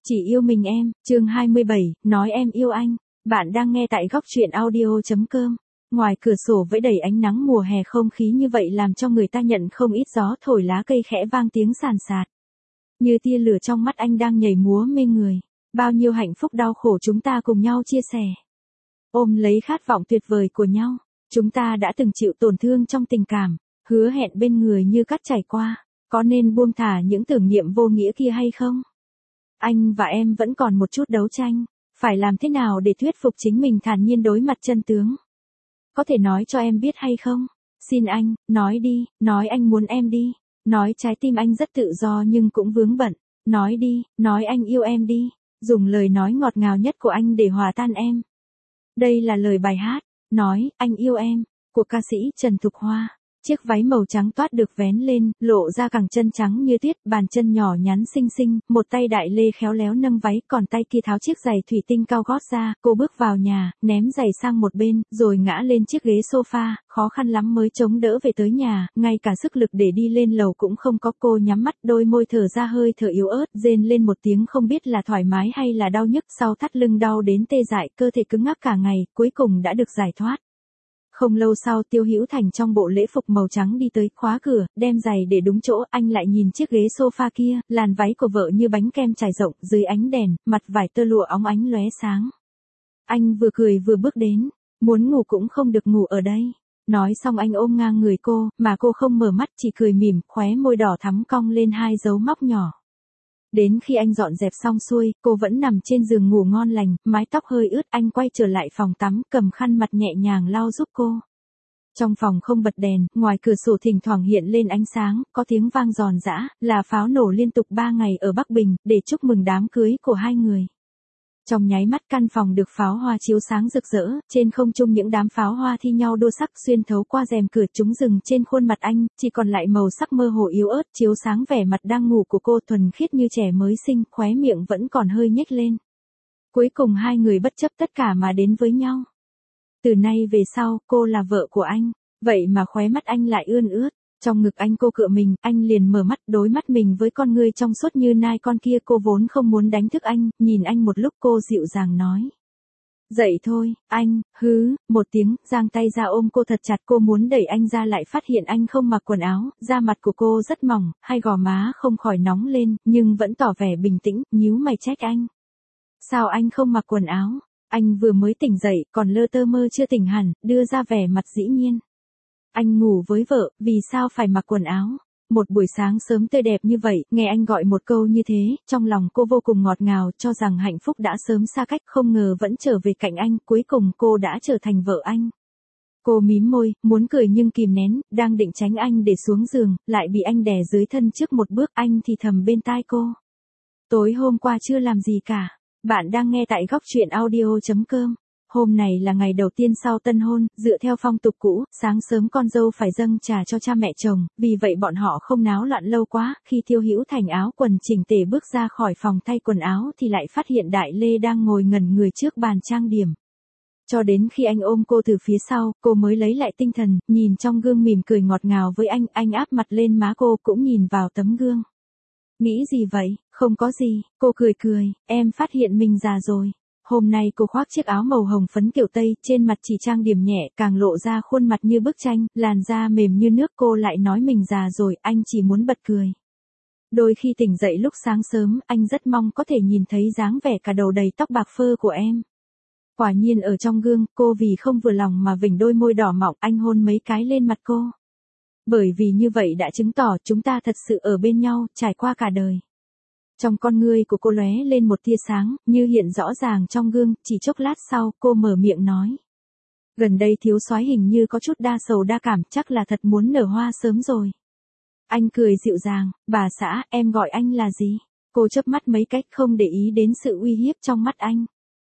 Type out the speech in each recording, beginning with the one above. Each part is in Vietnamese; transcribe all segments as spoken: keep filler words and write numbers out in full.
Chỉ yêu mình em, chương hai mươi bảy, nói em yêu anh. Bạn đang nghe tại góc truyện audio chấm com. Ngoài cửa sổ vẫy đầy ánh nắng mùa hè, không khí như vậy làm cho người ta nhận không ít gió thổi lá cây khẽ vang tiếng sàn sạt. Như tia lửa trong mắt anh đang nhảy múa mê người. Bao nhiêu hạnh phúc đau khổ chúng ta cùng nhau chia sẻ. Ôm lấy khát vọng tuyệt vời của nhau. Chúng ta đã từng chịu tổn thương trong tình cảm, hứa hẹn bên người như cát chảy qua. Có nên buông thả những tưởng niệm vô nghĩa kia hay không? Anh và em vẫn còn một chút đấu tranh, phải làm thế nào để thuyết phục chính mình thản nhiên đối mặt chân tướng? Có thể nói cho em biết hay không? Xin anh, nói đi, nói anh muốn em đi. Nói trái tim anh rất tự do nhưng cũng vướng bận. Nói đi, nói anh yêu em đi. Dùng lời nói ngọt ngào nhất của anh để hòa tan em. Đây là lời bài hát, Nói, anh yêu em, của ca sĩ Trần Thục Hoa. Chiếc váy màu trắng toát được vén lên, lộ ra cẳng chân trắng như tuyết, bàn chân nhỏ nhắn xinh xinh, một tay đại lê khéo léo nâng váy, còn tay kia tháo chiếc giày thủy tinh cao gót ra, cô bước vào nhà, ném giày sang một bên, rồi ngã lên chiếc ghế sofa, khó khăn lắm mới chống đỡ về tới nhà, ngay cả sức lực để đi lên lầu cũng không có. Cô nhắm mắt, đôi môi thở ra hơi thở yếu ớt, rên lên một tiếng không biết là thoải mái hay là đau nhức, sau thắt lưng đau đến tê dại, cơ thể cứng ngắc cả ngày, cuối cùng đã được giải thoát. Không lâu sau, Tiêu Hữu Thành trong bộ lễ phục màu trắng đi tới, khóa cửa, đem giày để đúng chỗ, anh lại nhìn chiếc ghế sofa kia, làn váy của vợ như bánh kem trải rộng, dưới ánh đèn, mặt vải tơ lụa óng ánh lóe sáng. Anh vừa cười vừa bước đến, muốn ngủ cũng không được ngủ ở đây. Nói xong anh ôm ngang người cô, mà cô không mở mắt, chỉ cười mỉm, khóe môi đỏ thắm cong lên hai dấu móc nhỏ. Đến khi anh dọn dẹp xong xuôi, cô vẫn nằm trên giường ngủ ngon lành, mái tóc hơi ướt, anh quay trở lại phòng tắm, cầm khăn mặt nhẹ nhàng lau giúp cô. Trong phòng không bật đèn, ngoài cửa sổ thỉnh thoảng hiện lên ánh sáng, có tiếng vang giòn giã, là pháo nổ liên tục ba ngày ở Bắc Bình, để chúc mừng đám cưới của hai người. Trong nháy mắt căn phòng được pháo hoa chiếu sáng rực rỡ, trên không trung những đám pháo hoa thi nhau đua sắc xuyên thấu qua rèm cửa, chúng dừng trên khuôn mặt anh, chỉ còn lại màu sắc mơ hồ yếu ớt chiếu sáng vẻ mặt đang ngủ của cô, thuần khiết như trẻ mới sinh, khóe miệng vẫn còn hơi nhếch lên. Cuối cùng hai người bất chấp tất cả mà đến với nhau. Từ nay về sau, cô là vợ của anh, vậy mà khóe mắt anh lại ươn ướt. Trong ngực anh cô cựa mình, anh liền mở mắt, đối mắt mình với con ngươi trong suốt như nai con kia. Cô vốn không muốn đánh thức anh, nhìn anh một lúc cô dịu dàng nói. Dậy thôi, anh, hứ, một tiếng, giang tay ra ôm cô thật chặt. Cô muốn đẩy anh ra lại phát hiện anh không mặc quần áo, da mặt của cô rất mỏng, hai gò má không khỏi nóng lên, nhưng vẫn tỏ vẻ bình tĩnh, nhíu mày trách anh. Sao anh không mặc quần áo? Anh vừa mới tỉnh dậy, còn lơ tơ mơ chưa tỉnh hẳn, đưa ra vẻ mặt dĩ nhiên. Anh ngủ với vợ, vì sao phải mặc quần áo? Một buổi sáng sớm tươi đẹp như vậy, nghe anh gọi một câu như thế, trong lòng cô vô cùng ngọt ngào, cho rằng hạnh phúc đã sớm xa cách, không ngờ vẫn trở về cạnh anh, cuối cùng cô đã trở thành vợ anh. Cô mím môi, muốn cười nhưng kìm nén, đang định tránh anh để xuống giường, lại bị anh đè dưới thân trước một bước, anh thì thầm bên tai cô. Tối hôm qua chưa làm gì cả. Bạn đang nghe tại góc truyện audio chấm com. Hôm này là ngày đầu tiên sau tân hôn, dựa theo phong tục cũ, sáng sớm con dâu phải dâng trà cho cha mẹ chồng, vì vậy bọn họ không náo loạn lâu quá. Khi Tiêu Hữu Thành áo quần chỉnh tề bước ra khỏi phòng thay quần áo thì lại phát hiện Đại Lê đang ngồi ngẩn người trước bàn trang điểm. Cho đến khi anh ôm cô từ phía sau, cô mới lấy lại tinh thần, nhìn trong gương mỉm cười ngọt ngào với anh, anh áp mặt lên má cô cũng nhìn vào tấm gương. Nghĩ gì vậy? Không có gì, cô cười cười, em phát hiện mình già rồi. Hôm nay cô khoác chiếc áo màu hồng phấn kiểu Tây, trên mặt chỉ trang điểm nhẹ, càng lộ ra khuôn mặt như bức tranh, làn da mềm như nước. Cô lại nói mình già rồi, anh chỉ muốn bật cười. Đôi khi tỉnh dậy lúc sáng sớm, anh rất mong có thể nhìn thấy dáng vẻ cả đầu đầy tóc bạc phơ của em. Quả nhiên ở trong gương, cô vì không vừa lòng mà vểnh đôi môi đỏ mọng, anh hôn mấy cái lên mặt cô. Bởi vì như vậy đã chứng tỏ chúng ta thật sự ở bên nhau, trải qua cả đời. Trong con ngươi của cô lóe lên một tia sáng, như hiện rõ ràng trong gương, chỉ chốc lát sau, cô mở miệng nói. Gần đây thiếu soái hình như có chút đa sầu đa cảm, chắc là thật muốn nở hoa sớm rồi. Anh cười dịu dàng, bà xã, em gọi anh là gì? Cô chớp mắt mấy cách không để ý đến sự uy hiếp trong mắt anh.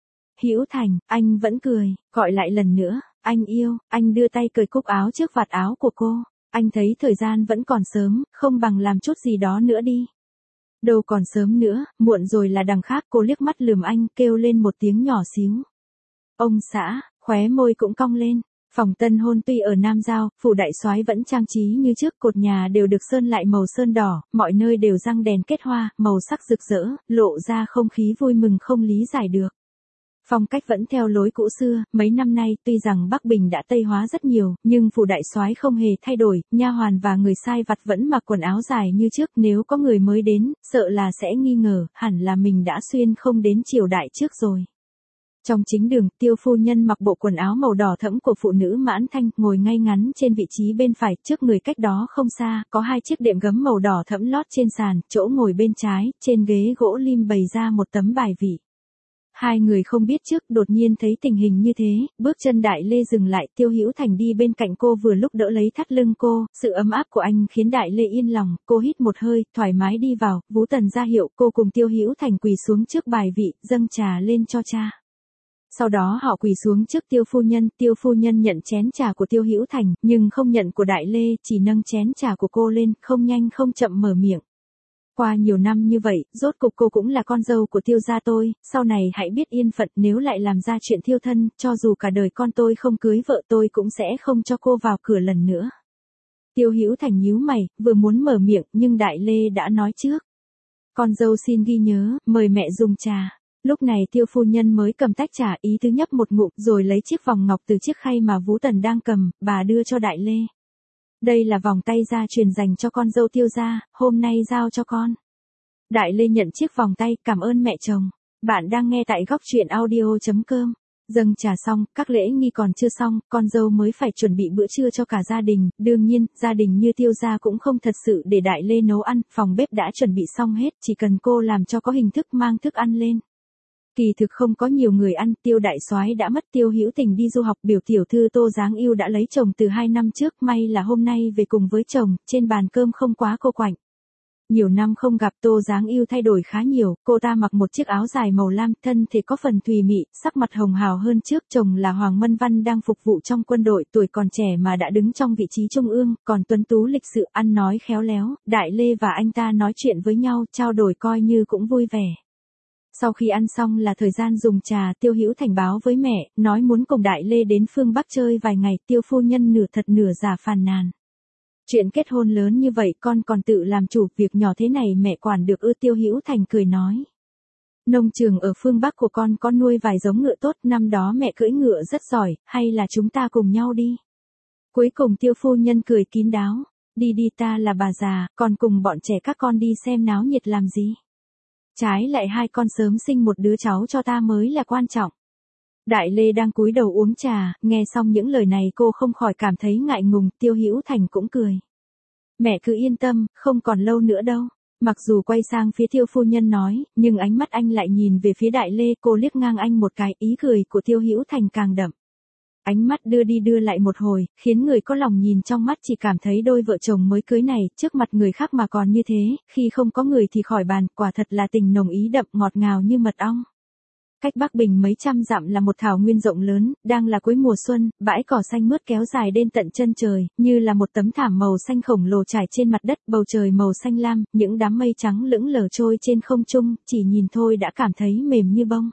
Hữu Thành, anh vẫn cười, gọi lại lần nữa, anh yêu, anh đưa tay cởi cúc áo trước vạt áo của cô. Anh thấy thời gian vẫn còn sớm, không bằng làm chút gì đó nữa đi. Đâu còn sớm nữa, muộn rồi là đằng khác. Cô liếc mắt lườm anh, kêu lên một tiếng nhỏ xíu. Ông xã, khóe môi cũng cong lên. Phòng tân hôn tuy ở Nam Giao, phủ đại soái vẫn trang trí như trước, cột nhà đều được sơn lại màu sơn đỏ, mọi nơi đều răng đèn kết hoa, màu sắc rực rỡ, lộ ra không khí vui mừng không lý giải được. Phong cách vẫn theo lối cũ xưa, mấy năm nay tuy rằng Bắc Bình đã tây hóa rất nhiều, nhưng phủ đại soái không hề thay đổi, nha hoàn và người sai vặt vẫn mặc quần áo dài như trước, nếu có người mới đến, sợ là sẽ nghi ngờ, hẳn là mình đã xuyên không đến triều đại trước rồi. Trong chính đường, Tiêu phu nhân mặc bộ quần áo màu đỏ thẫm của phụ nữ Mãn Thanh, ngồi ngay ngắn trên vị trí bên phải, trước người cách đó không xa, có hai chiếc đệm gấm màu đỏ thẫm lót trên sàn, chỗ ngồi bên trái, trên ghế gỗ lim bày ra một tấm bài vị. Hai người không biết trước, đột nhiên thấy tình hình như thế, bước chân Đại Lê dừng lại, Tiêu Hữu Thành đi bên cạnh cô vừa lúc đỡ lấy thắt lưng cô, sự ấm áp của anh khiến Đại Lê yên lòng, cô hít một hơi, thoải mái đi vào, Vũ Tần ra hiệu, cô cùng Tiêu Hữu Thành quỳ xuống trước bài vị, dâng trà lên cho cha. Sau đó họ quỳ xuống trước Tiêu phu nhân, Tiêu phu nhân nhận chén trà của Tiêu Hữu Thành, nhưng không nhận của Đại Lê, chỉ nâng chén trà của cô lên, không nhanh không chậm mở miệng. Qua nhiều năm như vậy, rốt cục cô cũng là con dâu của Tiêu gia tôi, sau này hãy biết yên phận, nếu lại làm ra chuyện thiêu thân, cho dù cả đời con tôi không cưới vợ tôi cũng sẽ không cho cô vào cửa lần nữa. Tiêu Hữu Thành nhíu mày, vừa muốn mở miệng, nhưng Đại Lê đã nói trước. Con dâu xin ghi nhớ, mời mẹ dùng trà. Lúc này Tiêu phu nhân mới cầm tách trà, ý tứ nhấp một ngụm, rồi lấy chiếc vòng ngọc từ chiếc khay mà Vũ Tần đang cầm, bà đưa cho Đại Lê. Đây là vòng tay gia truyền dành cho con dâu Tiêu gia, hôm nay giao cho con. Đại Lê nhận chiếc vòng tay, cảm ơn mẹ chồng. Bạn đang nghe tại góc truyện audio chấm com. Dâng trà xong, các lễ nghi còn chưa xong, con dâu mới phải chuẩn bị bữa trưa cho cả gia đình, đương nhiên, gia đình như Tiêu gia cũng không thật sự để Đại Lê nấu ăn, phòng bếp đã chuẩn bị xong hết, chỉ cần cô làm cho có hình thức mang thức ăn lên. Kỳ thực không có nhiều người ăn, Tiêu đại soái đã mất, Tiêu Hữu Tình đi du học, biểu tiểu thư Tô Giáng Yêu đã lấy chồng từ hai năm trước, may là hôm nay về cùng với chồng, trên bàn cơm không quá cô quạnh. Nhiều năm không gặp, Tô Giáng Yêu thay đổi khá nhiều, cô ta mặc một chiếc áo dài màu lam, thân thể có phần thùy mị, sắc mặt hồng hào hơn trước, chồng là Hoàng Mân Văn đang phục vụ trong quân đội, tuổi còn trẻ mà đã đứng trong vị trí trung ương, còn tuấn tú lịch sự, ăn nói khéo léo, Đại Lê và anh ta nói chuyện với nhau, trao đổi coi như cũng vui vẻ. Sau khi ăn xong là thời gian dùng trà, Tiêu Hữu Thành báo với mẹ, nói muốn cùng Đại Lê đến phương Bắc chơi vài ngày, Tiêu phu nhân nửa thật nửa giả phàn nàn. Chuyện kết hôn lớn như vậy con còn tự làm chủ, việc nhỏ thế này mẹ quản được ư? Tiêu Hữu Thành cười nói. Nông trường ở phương Bắc của con có nuôi vài giống ngựa tốt, năm đó mẹ cưỡi ngựa rất giỏi, hay là chúng ta cùng nhau đi? Cuối cùng Tiêu phu nhân cười kín đáo, đi đi, ta là bà già, còn cùng bọn trẻ các con đi xem náo nhiệt làm gì? Trái lại hai con sớm sinh một đứa cháu cho ta mới là quan trọng. Đại Lê đang cúi đầu uống trà, nghe xong những lời này cô không khỏi cảm thấy ngại ngùng, Tiêu Hữu Thành cũng cười. Mẹ cứ yên tâm, không còn lâu nữa đâu. Mặc dù quay sang phía Tiêu phu nhân nói, nhưng ánh mắt anh lại nhìn về phía Đại Lê, cô liếc ngang anh một cái, ý cười của Tiêu Hữu Thành càng đậm. Ánh mắt đưa đi đưa lại một hồi, khiến người có lòng nhìn trong mắt chỉ cảm thấy đôi vợ chồng mới cưới này, trước mặt người khác mà còn như thế, khi không có người thì khỏi bàn, quả thật là tình nồng ý đậm ngọt ngào như mật ong. Cách Bắc Bình mấy trăm dặm là một thảo nguyên rộng lớn, đang là cuối mùa xuân, bãi cỏ xanh mướt kéo dài đến tận chân trời, như là một tấm thảm màu xanh khổng lồ trải trên mặt đất, bầu trời màu xanh lam, những đám mây trắng lững lờ trôi trên không trung, chỉ nhìn thôi đã cảm thấy mềm như bông.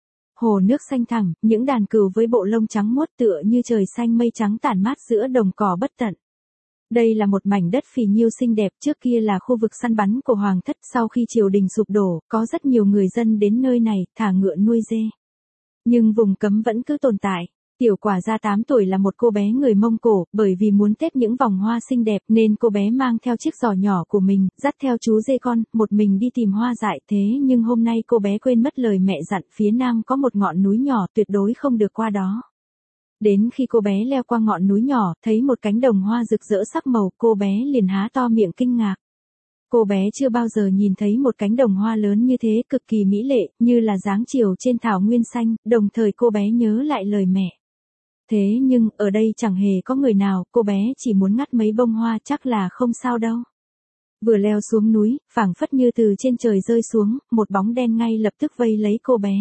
Hồ nước xanh thẳm, những đàn cừu với bộ lông trắng muốt tựa như trời xanh mây trắng tản mát giữa đồng cỏ bất tận. Đây là một mảnh đất phì nhiêu xinh đẹp, trước kia là khu vực săn bắn của Hoàng thất, sau khi triều đình sụp đổ, có rất nhiều người dân đến nơi này, thả ngựa nuôi dê. Nhưng vùng cấm vẫn cứ tồn tại. Tiểu Quả Gia tám tuổi là một cô bé người Mông Cổ, bởi vì muốn tết những vòng hoa xinh đẹp nên cô bé mang theo chiếc giỏ nhỏ của mình, dắt theo chú dê con, một mình đi tìm hoa dại, thế nhưng hôm nay cô bé quên mất lời mẹ dặn, phía nam có một ngọn núi nhỏ tuyệt đối không được qua đó. Đến khi cô bé leo qua ngọn núi nhỏ, thấy một cánh đồng hoa rực rỡ sắc màu, cô bé liền há to miệng kinh ngạc. Cô bé chưa bao giờ nhìn thấy một cánh đồng hoa lớn như thế, cực kỳ mỹ lệ, như là dáng chiều trên thảo nguyên xanh, đồng thời cô bé nhớ lại lời mẹ. Thế nhưng, ở đây chẳng hề có người nào, cô bé chỉ muốn ngắt mấy bông hoa, chắc là không sao đâu. Vừa leo xuống núi, phảng phất như từ trên trời rơi xuống, một bóng đen ngay lập tức vây lấy cô bé.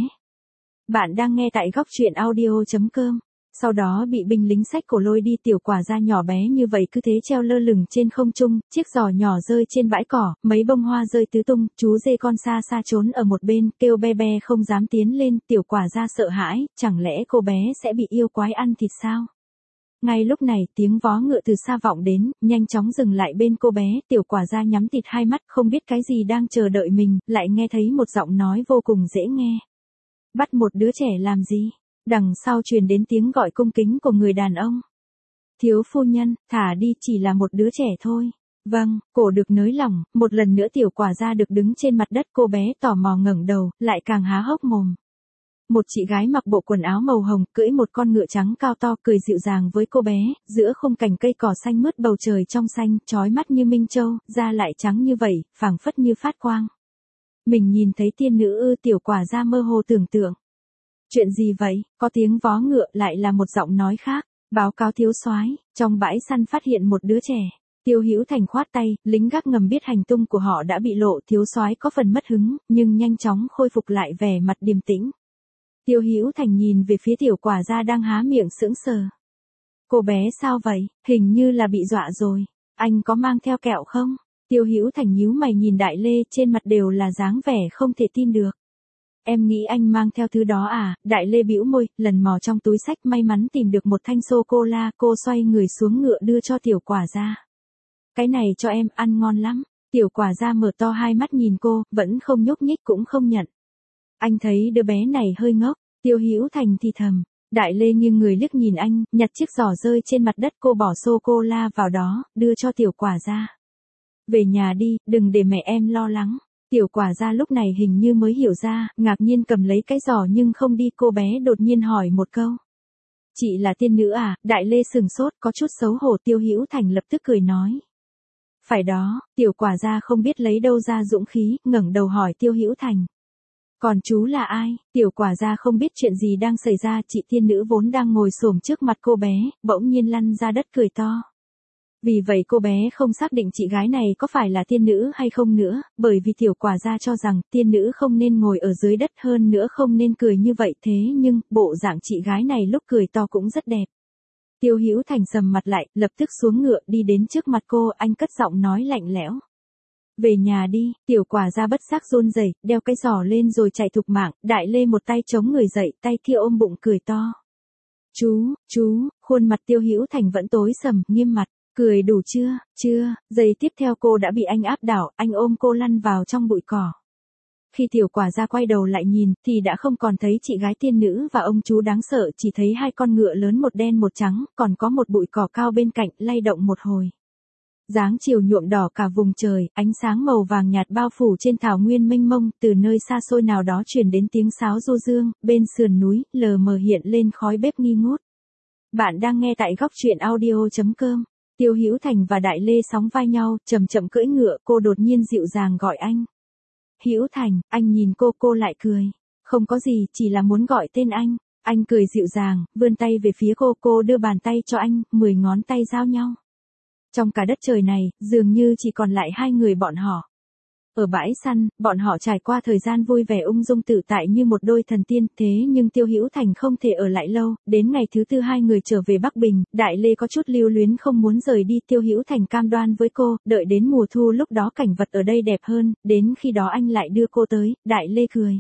Bạn đang nghe tại góc truyện audio chấm com. Sau đó bị binh lính xách cổ lôi đi, Tiểu Quả Gia nhỏ bé như vậy cứ thế treo lơ lửng trên không trung, chiếc giỏ nhỏ rơi trên bãi cỏ, mấy bông hoa rơi tứ tung, chú dê con xa xa trốn ở một bên, kêu be be không dám tiến lên, Tiểu Quả Gia sợ hãi, chẳng lẽ cô bé sẽ bị yêu quái ăn thịt sao? Ngay lúc này tiếng vó ngựa từ xa vọng đến, nhanh chóng dừng lại bên cô bé, tiểu quả gia nhắm tịt hai mắt không biết cái gì đang chờ đợi mình, lại nghe thấy một giọng nói vô cùng dễ nghe. Bắt một đứa trẻ làm gì? Đằng sau truyền đến tiếng gọi cung kính của người đàn ông. Thiếu phu nhân, thả đi, chỉ là một đứa trẻ thôi. Vâng, cổ được nới lỏng, một lần nữa tiểu quả gia được đứng trên mặt đất, cô bé tò mò ngẩng đầu, lại càng há hốc mồm. Một chị gái mặc bộ quần áo màu hồng, cưỡi một con ngựa trắng cao to, cười dịu dàng với cô bé, giữa khung cảnh cây cỏ xanh mướt, bầu trời trong xanh, chói mắt như minh châu, da lại trắng như vậy, phảng phất như phát quang. Mình nhìn thấy tiên nữ ư? Tiểu quả gia mơ hồ tưởng tượng. Chuyện gì vậy? Có tiếng vó ngựa, lại là một giọng nói khác. Báo cáo thiếu soái, trong bãi săn phát hiện một đứa trẻ. Tiêu Hữu Thành khoát tay, lính gác ngầm biết hành tung của họ đã bị lộ, thiếu soái có phần mất hứng, nhưng nhanh chóng khôi phục lại vẻ mặt điềm tĩnh. Tiêu Hữu Thành nhìn về phía tiểu quả gia đang há miệng sững sờ. Cô bé sao vậy? Hình như là bị dọa rồi. Anh có mang theo kẹo không? Tiêu Hữu Thành nhíu mày nhìn Đại Lê, trên mặt đều là dáng vẻ không thể tin được. Em nghĩ anh mang theo thứ đó à? Đại Lê bĩu môi, lần mò trong túi xách may mắn tìm được một thanh sô-cô-la, cô xoay người xuống ngựa đưa cho tiểu quả gia. Cái này cho em, ăn ngon lắm. Tiểu quả gia mở to hai mắt nhìn cô, vẫn không nhúc nhích cũng không nhận. Anh thấy đứa bé này hơi ngốc. Tiêu Hữu Thành thì thầm. Đại Lê nghiêng người liếc nhìn anh, nhặt chiếc giỏ rơi trên mặt đất, cô bỏ sô-cô-la vào đó, đưa cho tiểu quả gia. Về nhà đi, đừng để mẹ em lo lắng. Tiểu quả gia lúc này hình như mới hiểu ra, ngạc nhiên cầm lấy cái giỏ nhưng không đi, cô bé đột nhiên hỏi một câu. Chị là tiên nữ à? Đại Lê sừng sốt, có chút xấu hổ. Tiêu Hữu Thành lập tức cười nói. Phải đó. Tiểu quả gia không biết lấy đâu ra dũng khí, ngẩng đầu hỏi Tiêu Hữu Thành. Còn chú là ai? Tiểu quả gia không biết chuyện gì đang xảy ra, chị tiên nữ vốn đang ngồi xổm trước mặt cô bé, bỗng nhiên lăn ra đất cười to. Vì vậy cô bé không xác định chị gái này có phải là tiên nữ hay không nữa, bởi vì tiểu quả gia cho rằng tiên nữ không nên ngồi ở dưới đất, hơn nữa không nên cười như vậy, thế nhưng, bộ dạng chị gái này lúc cười to cũng rất đẹp. Tiêu Hữu Thành sầm mặt lại, lập tức xuống ngựa đi đến trước mặt cô, anh cất giọng nói lạnh lẽo. Về nhà đi. Tiểu quả gia bất giác run rẩy, đeo cái giỏ lên rồi chạy thục mạng. Đại Lê một tay chống người dậy, tay kia ôm bụng cười to. Chú, chú, khuôn mặt Tiêu Hữu Thành vẫn tối sầm, nghiêm mặt. Cười đủ chưa? Chưa. Giây tiếp theo cô đã bị anh áp đảo, anh ôm cô lăn vào trong bụi cỏ. Khi tiểu quả gia quay đầu lại nhìn, thì đã không còn thấy chị gái tiên nữ và ông chú đáng sợ, chỉ thấy hai con ngựa lớn, một đen một trắng, còn có một bụi cỏ cao bên cạnh, lay động một hồi. Dáng chiều nhuộm đỏ cả vùng trời, ánh sáng màu vàng nhạt bao phủ trên thảo nguyên mênh mông, từ nơi xa xôi nào đó truyền đến tiếng sáo du dương, bên sườn núi, lờ mờ hiện lên khói bếp nghi ngút. Bạn đang nghe tại góc truyện audio chấm com. Tiêu Hữu Thành và Đại Lê sóng vai nhau, chậm chậm cưỡi ngựa, cô đột nhiên dịu dàng gọi anh. Hữu Thành, anh nhìn cô, cô lại cười. Không có gì, chỉ là muốn gọi tên anh. Anh cười dịu dàng, vươn tay về phía cô, cô đưa bàn tay cho anh, mười ngón tay giao nhau. Trong cả đất trời này, dường như chỉ còn lại hai người bọn họ. Ở bãi săn, bọn họ trải qua thời gian vui vẻ ung dung tự tại như một đôi thần tiên, thế nhưng Tiêu Hữu Thành không thể ở lại lâu, đến ngày thứ tư hai người trở về Bắc Bình, Đại Lê có chút lưu luyến không muốn rời đi, Tiêu Hữu Thành cam đoan với cô, đợi đến mùa thu lúc đó cảnh vật ở đây đẹp hơn, đến khi đó anh lại đưa cô tới. Đại Lê cười.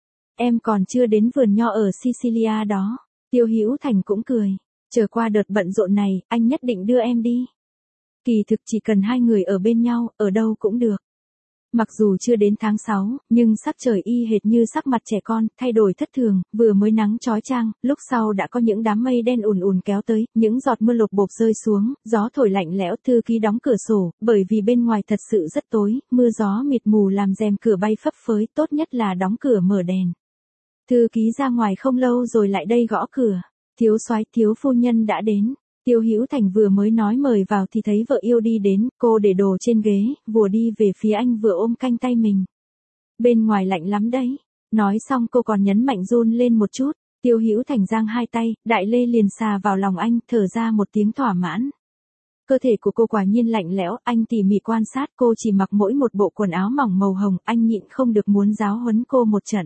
Em còn chưa đến vườn nho ở Sicilia đó. Tiêu Hữu Thành cũng cười. Chờ qua đợt bận rộn này, anh nhất định đưa em đi. Kỳ thực chỉ cần hai người ở bên nhau, ở đâu cũng được. Mặc dù chưa đến tháng sáu, nhưng sắc trời y hệt như sắc mặt trẻ con, thay đổi thất thường, vừa mới nắng chói chang, lúc sau đã có những đám mây đen ùn ùn kéo tới, những giọt mưa lộp bộp rơi xuống, gió thổi lạnh lẽo. Thư ký đóng cửa sổ, bởi vì bên ngoài thật sự rất tối, mưa gió mịt mù làm rèm cửa bay phấp phới, tốt nhất là đóng cửa mở đèn. Thư ký ra ngoài không lâu rồi lại đây gõ cửa. Thiếu soái, thiếu phu nhân đã đến. Tiêu Hữu Thành vừa mới nói mời vào thì thấy vợ yêu đi đến, cô để đồ trên ghế, vùa đi về phía anh vừa ôm canh tay mình. Bên ngoài lạnh lắm đấy. Nói xong cô còn nhấn mạnh run lên một chút. Tiêu Hữu Thành giang hai tay, Đại Lê liền xà vào lòng anh, thở ra một tiếng thỏa mãn. Cơ thể của cô quả nhiên lạnh lẽo, anh tỉ mỉ quan sát, cô chỉ mặc mỗi một bộ quần áo mỏng màu hồng, anh nhịn không được muốn giáo huấn cô một trận.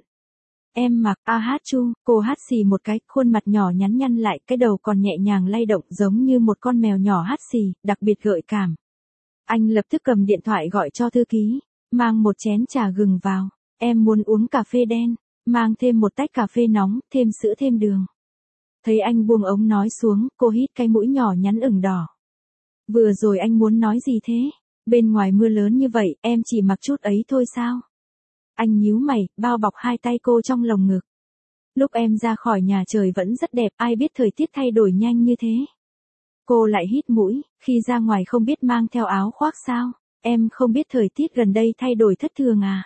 Em mặc, a hát chu, cô hát xì một cái, khuôn mặt nhỏ nhắn nhăn lại, cái đầu còn nhẹ nhàng lay động giống như một con mèo nhỏ hát xì, đặc biệt gợi cảm. Anh lập tức cầm điện thoại gọi cho thư ký, mang một chén trà gừng vào, em muốn uống cà phê đen, mang thêm một tách cà phê nóng, thêm sữa thêm đường. Thấy anh buông ống nói xuống, cô hít cái mũi nhỏ nhắn ửng đỏ. Vừa rồi anh muốn nói gì thế? Bên ngoài mưa lớn như vậy, em chỉ mặc chút ấy thôi sao? Anh nhíu mày, bao bọc hai tay cô trong lồng ngực. Lúc em ra khỏi nhà trời vẫn rất đẹp, ai biết thời tiết thay đổi nhanh như thế. Cô lại hít mũi, khi ra ngoài không biết mang theo áo khoác sao? Em không biết thời tiết gần đây thay đổi thất thường à?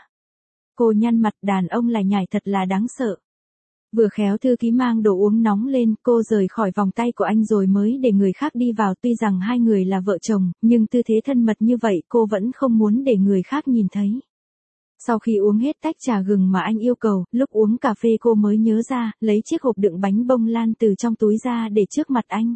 Cô nhăn mặt, đàn ông lại nhảy thật là đáng sợ. Vừa khéo thư ký mang đồ uống nóng lên, cô rời khỏi vòng tay của anh rồi mới để người khác đi vào. Tuy rằng hai người là vợ chồng, nhưng tư thế thân mật như vậy cô vẫn không muốn để người khác nhìn thấy. Sau khi uống hết tách trà gừng mà anh yêu cầu, lúc uống cà phê cô mới nhớ ra, lấy chiếc hộp đựng bánh bông lan từ trong túi ra để trước mặt anh.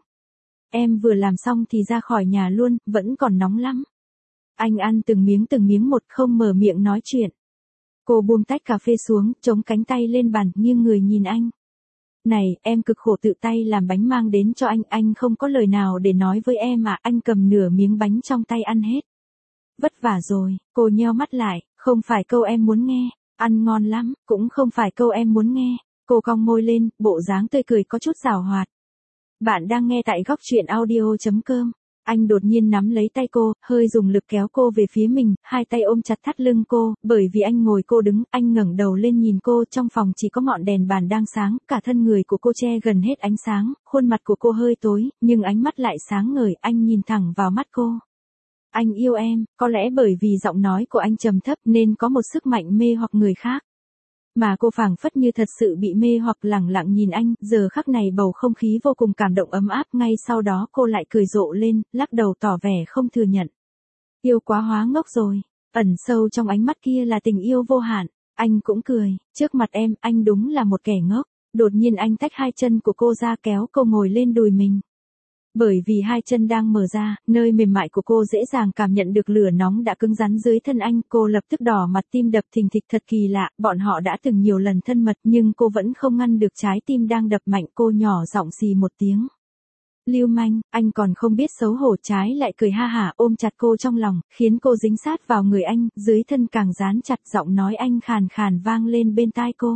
Em vừa làm xong thì ra khỏi nhà luôn, vẫn còn nóng lắm. Anh ăn từng miếng từng miếng một, không mở miệng nói chuyện. Cô buông tách cà phê xuống, chống cánh tay lên bàn, nghiêng người nhìn anh. Này, em cực khổ tự tay làm bánh mang đến cho anh, anh không có lời nào để nói với em à? Anh cầm nửa miếng bánh trong tay ăn hết. Vất vả rồi, cô nheo mắt lại, không phải câu em muốn nghe, ăn ngon lắm, cũng không phải câu em muốn nghe. Cô cong môi lên, bộ dáng tươi cười có chút giảo hoạt. Bạn đang nghe tại góc truyện audio chấm com. Anh đột nhiên nắm lấy tay cô, hơi dùng lực kéo cô về phía mình, hai tay ôm chặt thắt lưng cô, bởi vì anh ngồi cô đứng, anh ngẩng đầu lên nhìn cô, trong phòng chỉ có ngọn đèn bàn đang sáng, cả thân người của cô che gần hết ánh sáng, khuôn mặt của cô hơi tối, nhưng ánh mắt lại sáng ngời, anh nhìn thẳng vào mắt cô. Anh yêu em, có lẽ bởi vì giọng nói của anh trầm thấp nên có một sức mạnh mê hoặc người khác. Mà cô phảng phất như thật sự bị mê hoặc, lẳng lặng nhìn anh, giờ khắc này bầu không khí vô cùng cảm động ấm áp, ngay sau đó cô lại cười rộ lên, lắc đầu tỏ vẻ không thừa nhận. Yêu quá hóa ngốc rồi, ẩn sâu trong ánh mắt kia là tình yêu vô hạn, anh cũng cười, trước mặt em, anh đúng là một kẻ ngốc, đột nhiên anh tách hai chân của cô ra kéo cô ngồi lên đùi mình. Bởi vì hai chân đang mở ra, nơi mềm mại của cô dễ dàng cảm nhận được lửa nóng đã cứng rắn dưới thân anh, cô lập tức đỏ mặt, tim đập thình thịch thật kỳ lạ, bọn họ đã từng nhiều lần thân mật nhưng cô vẫn không ngăn được trái tim đang đập mạnh, cô nhỏ giọng xì một tiếng. Lưu manh, anh còn không biết xấu hổ, trái lại cười ha hả ôm chặt cô trong lòng, khiến cô dính sát vào người anh, dưới thân càng dán chặt, giọng nói anh khàn khàn vang lên bên tai cô.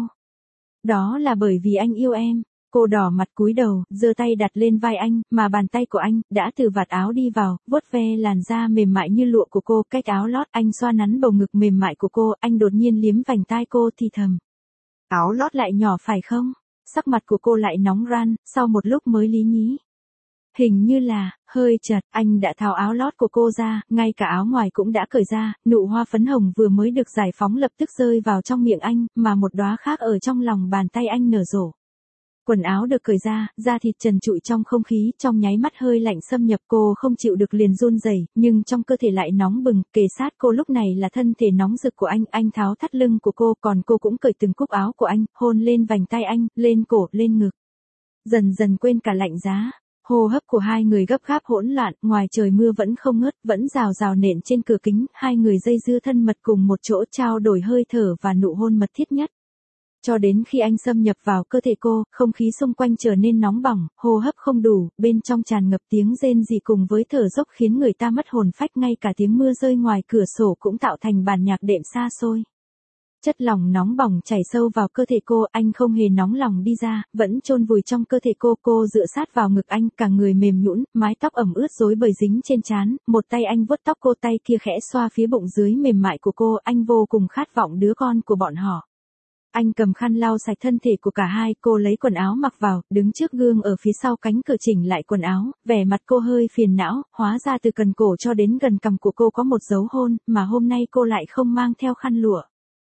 Đó là bởi vì anh yêu em. Cô đỏ mặt cúi đầu, giơ tay đặt lên vai anh, mà bàn tay của anh, đã từ vạt áo đi vào, vuốt ve làn da mềm mại như lụa của cô, cách áo lót, anh xoa nắn bầu ngực mềm mại của cô, anh đột nhiên liếm vành tai cô thì thầm. Áo lót lại nhỏ phải không? Sắc mặt của cô lại nóng ran, sau một lúc mới lý nhí. Hình như là, hơi chật, anh đã tháo áo lót của cô ra, ngay cả áo ngoài cũng đã cởi ra, nụ hoa phấn hồng vừa mới được giải phóng lập tức rơi vào trong miệng anh, mà một đóa khác ở trong lòng bàn tay anh nở rộ. Quần áo được cởi ra, da thịt trần trụi trong không khí, trong nháy mắt hơi lạnh xâm nhập, cô không chịu được liền run rẩy, nhưng trong cơ thể lại nóng bừng, kề sát cô lúc này là thân thể nóng rực của anh, anh tháo thắt lưng của cô, còn cô cũng cởi từng cúc áo của anh, hôn lên vành tay anh, lên cổ, lên ngực. Dần dần quên cả lạnh giá. Hô hấp của hai người gấp gáp hỗn loạn, ngoài trời mưa vẫn không ngớt, vẫn rào rào nện trên cửa kính, hai người dây dưa thân mật cùng một chỗ trao đổi hơi thở và nụ hôn mật thiết nhất. Cho đến khi anh xâm nhập vào cơ thể cô, không khí xung quanh trở nên nóng bỏng, hô hấp không đủ, bên trong tràn ngập tiếng rên rỉ cùng với thở dốc khiến người ta mất hồn phách, ngay cả tiếng mưa rơi ngoài cửa sổ cũng tạo thành bản nhạc đệm xa xôi. Chất lỏng nóng bỏng chảy sâu vào cơ thể cô, anh không hề nóng lòng đi ra, vẫn chôn vùi trong cơ thể cô, cô dựa sát vào ngực anh, cả người mềm nhũn, mái tóc ẩm ướt rối bời dính trên trán, một tay anh vuốt tóc cô, tay kia khẽ xoa phía bụng dưới mềm mại của cô, anh vô cùng khát vọng đứa con của bọn họ. Anh cầm khăn lau sạch thân thể của cả hai, cô lấy quần áo mặc vào, đứng trước gương ở phía sau cánh cửa chỉnh lại quần áo, vẻ mặt cô hơi phiền não, hóa ra từ cần cổ cho đến gần cằm của cô có một dấu hôn, mà hôm nay cô lại không mang theo khăn lụa.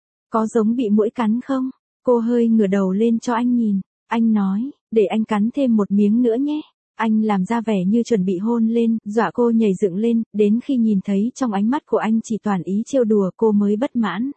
Có giống bị muỗi cắn không? Cô hơi ngửa đầu lên cho anh nhìn, anh nói, để anh cắn thêm một miếng nữa nhé. Anh làm ra vẻ như chuẩn bị hôn lên, dọa cô nhảy dựng lên, đến khi nhìn thấy trong ánh mắt của anh chỉ toàn ý trêu đùa cô mới bất mãn.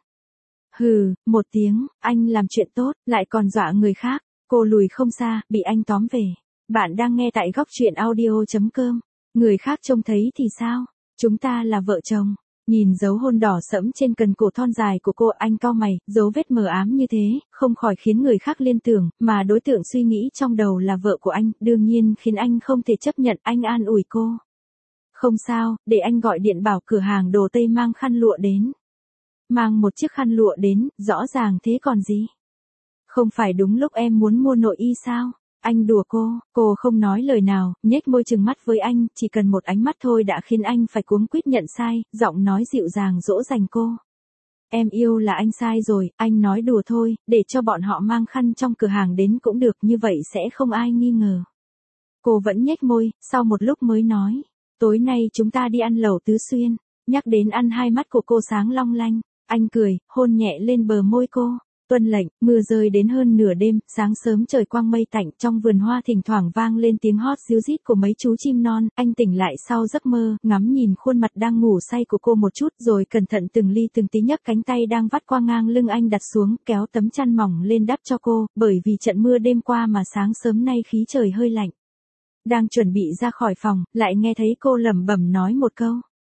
Hừ, một tiếng, anh làm chuyện tốt, lại còn dọa người khác, cô lùi không xa, bị anh tóm về. Bạn đang nghe tại góc truyện audio chấm com, người khác trông thấy thì sao? Chúng ta là vợ chồng. Nhìn dấu hôn đỏ sẫm trên cần cổ thon dài của cô, anh cau mày, dấu vết mờ ám như thế, không khỏi khiến người khác liên tưởng, mà đối tượng suy nghĩ trong đầu là vợ của anh, đương nhiên khiến anh không thể chấp nhận, anh an ủi cô. Không sao, để anh gọi điện bảo cửa hàng đồ Tây mang khăn lụa đến. Mang một chiếc khăn lụa đến, rõ ràng thế còn gì. Không phải đúng lúc em muốn mua nội y sao? Anh đùa cô, cô không nói lời nào, nhếch môi trừng mắt với anh, chỉ cần một ánh mắt thôi đã khiến anh phải cuống quýt nhận sai, giọng nói dịu dàng dỗ dành cô. Em yêu là anh sai rồi, anh nói đùa thôi, để cho bọn họ mang khăn trong cửa hàng đến cũng được, như vậy sẽ không ai nghi ngờ. Cô vẫn nhếch môi, sau một lúc mới nói, tối nay chúng ta đi ăn lẩu Tứ Xuyên. Nhắc đến ăn, hai mắt của cô sáng long lanh, anh cười, hôn nhẹ lên bờ môi cô. Tuân lệnh, mưa rơi đến hơn nửa đêm, sáng sớm trời quang mây tạnh, trong vườn hoa thỉnh thoảng vang lên tiếng hót ríu rít của mấy chú chim non, anh tỉnh lại sau giấc mơ, ngắm nhìn khuôn mặt đang ngủ say của cô một chút rồi cẩn thận từng ly từng tí nhấc cánh tay đang vắt qua ngang lưng anh đặt xuống, kéo tấm chăn mỏng lên đắp cho cô, bởi vì trận mưa đêm qua mà sáng sớm nay khí trời hơi lạnh. Đang chuẩn bị ra khỏi phòng, lại nghe thấy cô lẩm bẩm nói một câu.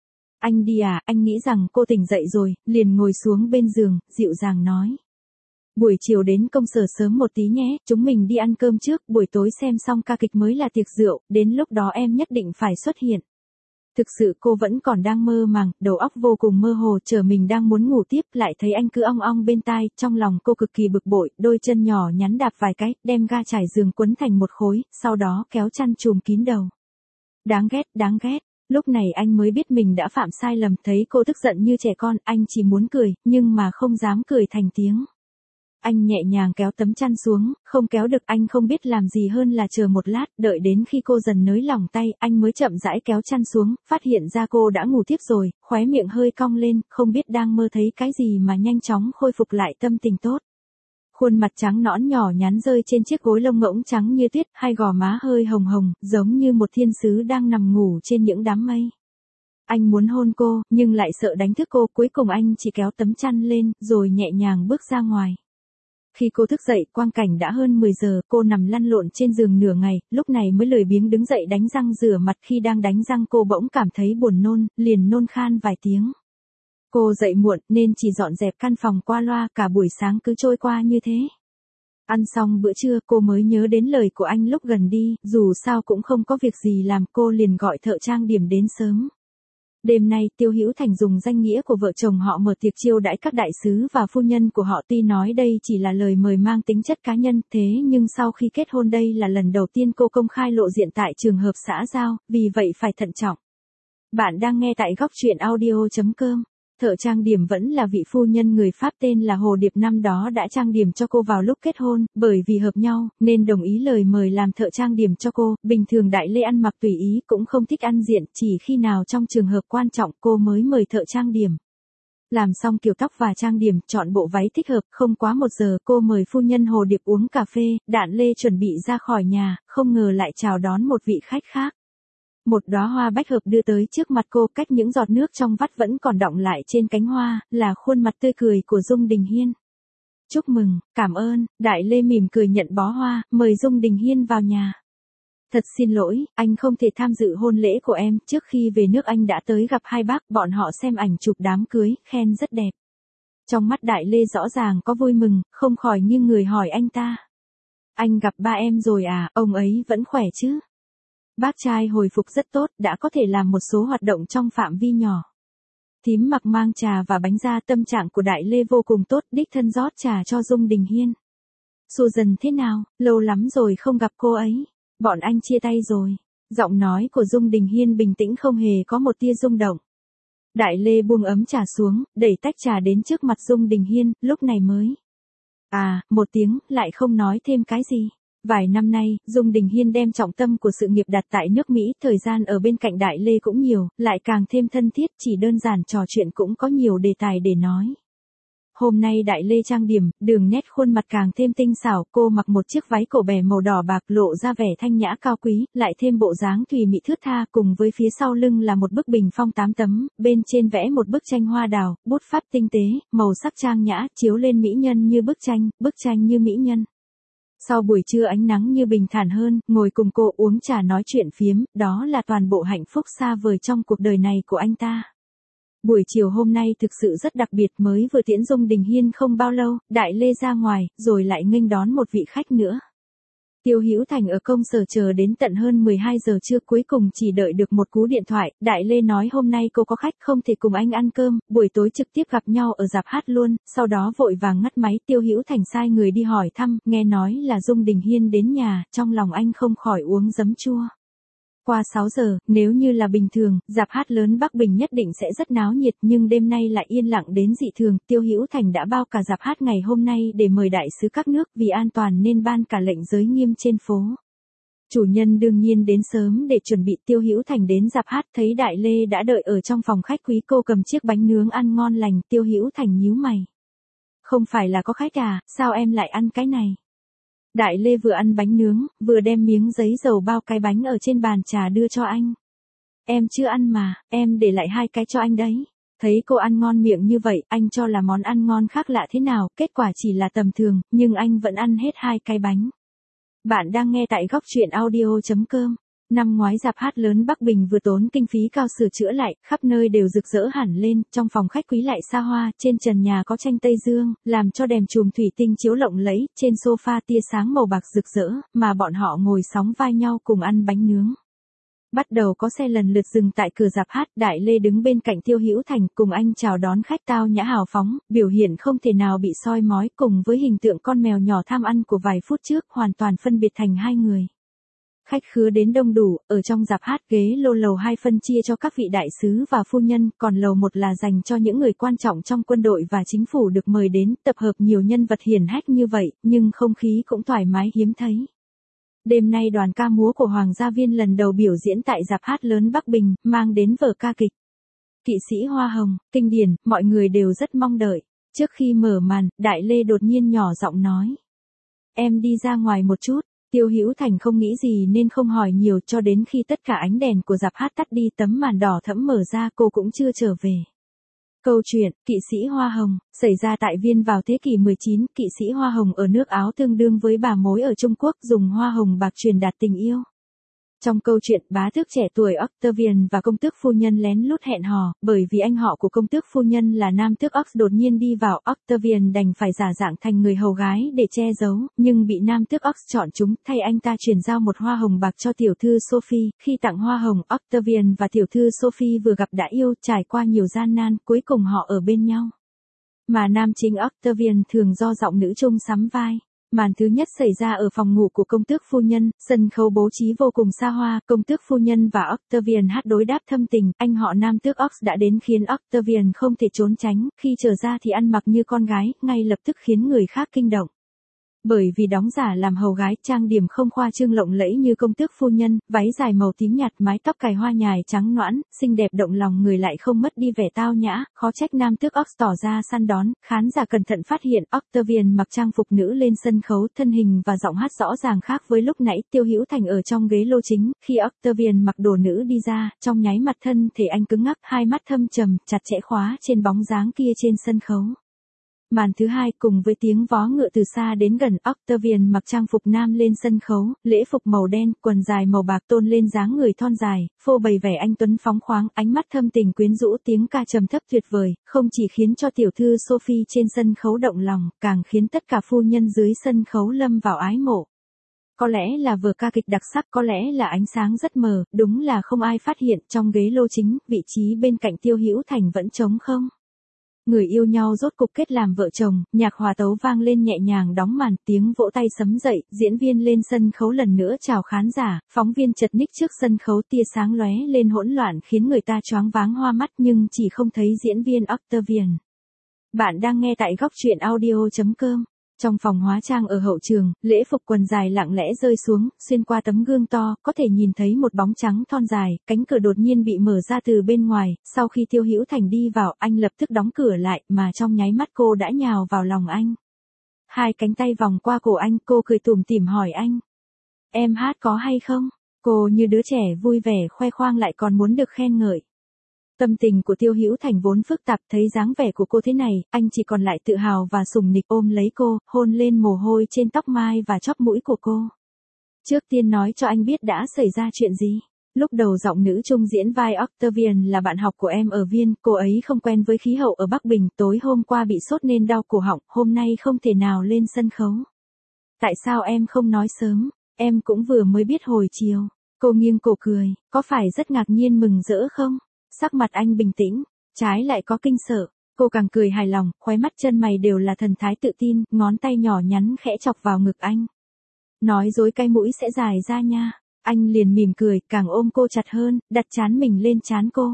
Anh đi à, anh nghĩ rằng cô tỉnh dậy rồi, liền ngồi xuống bên giường, dịu dàng nói. Buổi chiều đến công sở sớm một tí nhé, chúng mình đi ăn cơm trước, buổi tối xem xong ca kịch mới là tiệc rượu, đến lúc đó em nhất định phải xuất hiện. Thực sự cô vẫn còn đang mơ màng, đầu óc vô cùng mơ hồ, chờ mình đang muốn ngủ tiếp, lại thấy anh cứ ong ong bên tai, trong lòng cô cực kỳ bực bội, đôi chân nhỏ nhắn đạp vài cái, đem ga trải giường quấn thành một khối, sau đó kéo chăn trùm kín đầu. Đáng ghét, đáng ghét. Lúc này anh mới biết mình đã phạm sai lầm, thấy cô tức giận như trẻ con, anh chỉ muốn cười, nhưng mà không dám cười thành tiếng. Anh nhẹ nhàng kéo tấm chăn xuống, không kéo được, anh không biết làm gì hơn là chờ một lát, đợi đến khi cô dần nới lỏng tay, anh mới chậm rãi kéo chăn xuống, phát hiện ra cô đã ngủ tiếp rồi, khóe miệng hơi cong lên, không biết đang mơ thấy cái gì mà nhanh chóng khôi phục lại tâm tình tốt. Khuôn mặt trắng nõn nhỏ nhắn rơi trên chiếc gối lông ngỗng trắng như tuyết, hai gò má hơi hồng hồng, giống như một thiên sứ đang nằm ngủ trên những đám mây. Anh muốn hôn cô, nhưng lại sợ đánh thức cô, cuối cùng anh chỉ kéo tấm chăn lên, rồi nhẹ nhàng bước ra ngoài. Khi cô thức dậy, quang cảnh đã hơn mười giờ, cô nằm lăn lộn trên giường nửa ngày, lúc này mới lười biếng đứng dậy đánh răng rửa mặt, khi đang đánh răng cô bỗng cảm thấy buồn nôn, liền nôn khan vài tiếng. Cô dậy muộn nên chỉ dọn dẹp căn phòng qua loa, cả buổi sáng cứ trôi qua như thế. Ăn xong bữa trưa cô mới nhớ đến lời của anh lúc gần đi, dù sao cũng không có việc gì làm, cô liền gọi thợ trang điểm đến sớm. Đêm nay Tiêu Hữu Thành dùng danh nghĩa của vợ chồng họ mở tiệc chiêu đãi các đại sứ và phu nhân của họ, tuy nói đây chỉ là lời mời mang tính chất cá nhân, thế nhưng sau khi kết hôn đây là lần đầu tiên cô công khai lộ diện tại trường hợp xã giao, vì vậy phải thận trọng. Bạn đang nghe tại góc truyện audio chấm com. Thợ trang điểm vẫn là vị phu nhân người Pháp tên là Hồ Điệp, năm đó đã trang điểm cho cô vào lúc kết hôn, bởi vì hợp nhau, nên đồng ý lời mời làm thợ trang điểm cho cô. Bình thường Đại Lê ăn mặc tùy ý, cũng không thích ăn diện, chỉ khi nào trong trường hợp quan trọng cô mới mời thợ trang điểm. Làm xong kiểu tóc và trang điểm, chọn bộ váy thích hợp, không quá một giờ cô mời phu nhân Hồ Điệp uống cà phê, Đạn Lê chuẩn bị ra khỏi nhà, không ngờ lại chào đón một vị khách khác. Một đóa hoa bách hợp đưa tới trước mặt cô, cách những giọt nước trong vắt vẫn còn đọng lại trên cánh hoa, là khuôn mặt tươi cười của Dung Đình Hiên. Chúc mừng, cảm ơn, Đại Lê mỉm cười nhận bó hoa, mời Dung Đình Hiên vào nhà. Thật xin lỗi, anh không thể tham dự hôn lễ của em, trước khi về nước anh đã tới gặp hai bác, bọn họ xem ảnh chụp đám cưới, khen rất đẹp. Trong mắt Đại Lê rõ ràng có vui mừng, không khỏi nghiêng người hỏi anh ta. Anh gặp ba em rồi à, ông ấy vẫn khỏe chứ? Bác trai hồi phục rất tốt, đã có thể làm một số hoạt động trong phạm vi nhỏ. Thím Mặc mang trà và bánh ra, tâm trạng của Đại Lê vô cùng tốt, đích thân rót trà cho Dung Đình Hiên. Susan thế nào, lâu lắm rồi không gặp cô ấy. Bọn anh chia tay rồi. Giọng nói của Dung Đình Hiên bình tĩnh không hề có một tia rung động. Đại Lê buông ấm trà xuống, đẩy tách trà đến trước mặt Dung Đình Hiên, lúc này mới. À, một tiếng, lại không nói thêm cái gì. Vài năm nay, Dung Đình Hiên đem trọng tâm của sự nghiệp đặt tại nước Mỹ, thời gian ở bên cạnh Đại Lê cũng nhiều, lại càng thêm thân thiết, chỉ đơn giản trò chuyện cũng có nhiều đề tài để nói. Hôm nay Đại Lê trang điểm, đường nét khuôn mặt càng thêm tinh xảo, cô mặc một chiếc váy cổ bè màu đỏ bạc lộ ra vẻ thanh nhã cao quý, lại thêm bộ dáng thùy mị thướt tha, cùng với phía sau lưng là một bức bình phong tám tấm, bên trên vẽ một bức tranh hoa đào, bút pháp tinh tế, màu sắc trang nhã, chiếu lên mỹ nhân như bức tranh, bức tranh như mỹ nhân. Sau buổi trưa ánh nắng như bình thản hơn, ngồi cùng cô uống trà nói chuyện phiếm, đó là toàn bộ hạnh phúc xa vời trong cuộc đời này của anh ta. Buổi chiều hôm nay thực sự rất đặc biệt, mới vừa tiễn Dung Đình Hiên không bao lâu, Đại Lê ra ngoài, rồi lại nghênh đón một vị khách nữa. Tiêu Hữu Thành ở công sở chờ đến tận hơn mười hai giờ trưa, cuối cùng chỉ đợi được một cú điện thoại, Đại Lê nói hôm nay cô có khách không thể cùng anh ăn cơm, buổi tối trực tiếp gặp nhau ở rạp hát luôn, sau đó vội vàng ngắt máy. Tiêu Hữu Thành sai người đi hỏi thăm, nghe nói là Dung Đình Hiên đến nhà, trong lòng anh không khỏi uống giấm chua. Qua sáu giờ, nếu như là bình thường, rạp hát lớn Bắc Bình nhất định sẽ rất náo nhiệt, nhưng đêm nay lại yên lặng đến dị thường. Tiêu Hữu Thành đã bao cả rạp hát ngày hôm nay để mời đại sứ các nước, vì an toàn nên ban cả lệnh giới nghiêm trên phố. Chủ nhân đương nhiên đến sớm để chuẩn bị. Tiêu Hữu Thành đến rạp hát thấy Đại Lê đã đợi ở trong phòng khách quý, cô cầm chiếc bánh nướng ăn ngon lành. Tiêu Hữu Thành nhíu mày. Không phải là có khách à, sao em lại ăn cái này? Đại Lê vừa ăn bánh nướng, vừa đem miếng giấy dầu bao cái bánh ở trên bàn trà đưa cho anh. Em chưa ăn mà, em để lại hai cái cho anh đấy. Thấy cô ăn ngon miệng như vậy, anh cho là món ăn ngon khác lạ thế nào, kết quả chỉ là tầm thường, nhưng anh vẫn ăn hết hai cái bánh. Bạn đang nghe tại góc truyện audio chấm com. Năm ngoái rạp hát lớn Bắc Bình vừa tốn kinh phí cao sửa chữa lại, khắp nơi đều rực rỡ hẳn lên, trong phòng khách quý lại xa hoa, trên trần nhà có tranh Tây Dương, làm cho đèn chùm thủy tinh chiếu lộng lẫy, trên sofa tia sáng màu bạc rực rỡ, mà bọn họ ngồi sóng vai nhau cùng ăn bánh nướng. Bắt đầu có xe lần lượt dừng tại cửa rạp hát, Đại Lê đứng bên cạnh Tiêu Hữu Thành cùng anh chào đón khách tao nhã hào phóng, biểu hiện không thể nào bị soi mói, cùng với hình tượng con mèo nhỏ tham ăn của vài phút trước hoàn toàn phân biệt thành hai người. Khách khứa đến đông đủ, ở trong rạp hát ghế lô lầu hai phân chia cho các vị đại sứ và phu nhân, còn lầu một là dành cho những người quan trọng trong quân đội và chính phủ được mời đến, tập hợp nhiều nhân vật hiển hách như vậy, nhưng không khí cũng thoải mái hiếm thấy. Đêm nay đoàn ca múa của Hoàng gia Viên lần đầu biểu diễn tại rạp hát lớn Bắc Bình, mang đến vở ca kịch Kỵ sĩ Hoa Hồng, kinh điển, mọi người đều rất mong đợi. Trước khi mở màn, Đại Lê đột nhiên nhỏ giọng nói. Em đi ra ngoài một chút. Tiêu Hữu Thành không nghĩ gì nên không hỏi nhiều, cho đến khi tất cả ánh đèn của rạp hát tắt đi, tấm màn đỏ thẫm mở ra, cô cũng chưa trở về. Câu chuyện, Kỵ sĩ Hoa Hồng, xảy ra tại Viên vào thế kỷ mười chín, kỵ sĩ Hoa Hồng ở nước Áo tương đương với bà mối ở Trung Quốc, dùng hoa hồng bạc truyền đạt tình yêu. Trong câu chuyện, bá tước trẻ tuổi Octavian và công tước phu nhân lén lút hẹn hò, bởi vì anh họ của công tước phu nhân là nam tước Ox đột nhiên đi vào, Octavian đành phải giả dạng thành người hầu gái để che giấu, nhưng bị nam tước Ox chọn chúng, thay anh ta chuyển giao một hoa hồng bạc cho tiểu thư Sophie. Khi tặng hoa hồng, Octavian và tiểu thư Sophie vừa gặp đã yêu, trải qua nhiều gian nan, cuối cùng họ ở bên nhau. Mà nam chính Octavian thường do giọng nữ chung sắm vai. Màn thứ nhất xảy ra ở phòng ngủ của công tước phu nhân, sân khấu bố trí vô cùng xa hoa, công tước phu nhân và Octavian hát đối đáp thâm tình, anh họ nam tước Ox đã đến khiến Octavian không thể trốn tránh, khi trở ra thì ăn mặc như con gái, ngay lập tức khiến người khác kinh động. Bởi vì đóng giả làm hầu gái, trang điểm không khoa trương lộng lẫy như công tước phu nhân, váy dài màu tím nhạt, mái tóc cài hoa nhài trắng nõn, xinh đẹp động lòng người lại không mất đi vẻ tao nhã, khó trách nam tước Ox tỏ ra săn đón. Khán giả cẩn thận phát hiện Octavian mặc trang phục nữ lên sân khấu, thân hình và giọng hát rõ ràng khác với lúc nãy. Tiêu Hữu Thành ở trong ghế lô chính, khi Octavian mặc đồ nữ đi ra, trong nháy mặt thân thể anh cứng ngắc, hai mắt thâm trầm, chặt chẽ khóa trên bóng dáng kia trên sân khấu. Màn thứ hai, cùng với tiếng vó ngựa từ xa đến gần, Octavian mặc trang phục nam lên sân khấu, lễ phục màu đen, quần dài màu bạc tôn lên dáng người thon dài, phô bày vẻ anh tuấn phóng khoáng, ánh mắt thâm tình quyến rũ, tiếng ca trầm thấp tuyệt vời, không chỉ khiến cho tiểu thư Sophie trên sân khấu động lòng, càng khiến tất cả phu nhân dưới sân khấu lâm vào ái mộ. Có lẽ là vở ca kịch đặc sắc, có lẽ là ánh sáng rất mờ, đúng là không ai phát hiện, trong ghế lô chính, vị trí bên cạnh Tiêu Hữu Thành vẫn trống không. Người yêu nhau rốt cục kết làm vợ chồng, nhạc hòa tấu vang lên nhẹ nhàng đóng màn, tiếng vỗ tay sấm dậy, diễn viên lên sân khấu lần nữa chào khán giả, phóng viên chật ních trước sân khấu, tia sáng lóe lên hỗn loạn khiến người ta choáng váng hoa mắt, nhưng chỉ không thấy diễn viên Octavian. Bạn đang nghe tại góc truyện audio chấm com. Trong phòng hóa trang ở hậu trường, lễ phục quần dài lặng lẽ rơi xuống, xuyên qua tấm gương to, có thể nhìn thấy một bóng trắng thon dài, cánh cửa đột nhiên bị mở ra từ bên ngoài, sau khi Tiêu Hữu Thành đi vào, anh lập tức đóng cửa lại, mà trong nháy mắt cô đã nhào vào lòng anh. Hai cánh tay vòng qua cổ anh, cô cười tủm tỉm hỏi anh. Em hát có hay không? Cô như đứa trẻ vui vẻ khoe khoang lại còn muốn được khen ngợi. Tâm tình của Tiêu Hữu Thành vốn phức tạp, thấy dáng vẻ của cô thế này, anh chỉ còn lại tự hào và sùng nịch ôm lấy cô, hôn lên mồ hôi trên tóc mai và chóp mũi của cô. Trước tiên nói cho anh biết đã xảy ra chuyện gì. Lúc đầu giọng nữ trung diễn vai Octavian là bạn học của em ở Viên, cô ấy không quen với khí hậu ở Bắc Bình, tối hôm qua bị sốt nên đau cổ họng, hôm nay không thể nào lên sân khấu. Tại sao em không nói sớm? Em cũng vừa mới biết hồi chiều. Cô nghiêng cổ cười, có phải rất ngạc nhiên mừng rỡ không? Sắc mặt anh bình tĩnh, trái lại có kinh sợ. Cô càng cười hài lòng, khóe mắt chân mày đều là thần thái tự tin, ngón tay nhỏ nhắn khẽ chọc vào ngực anh. Nói dối cái mũi sẽ dài ra nha. Anh liền mỉm cười, càng ôm cô chặt hơn, đặt trán mình lên trán cô.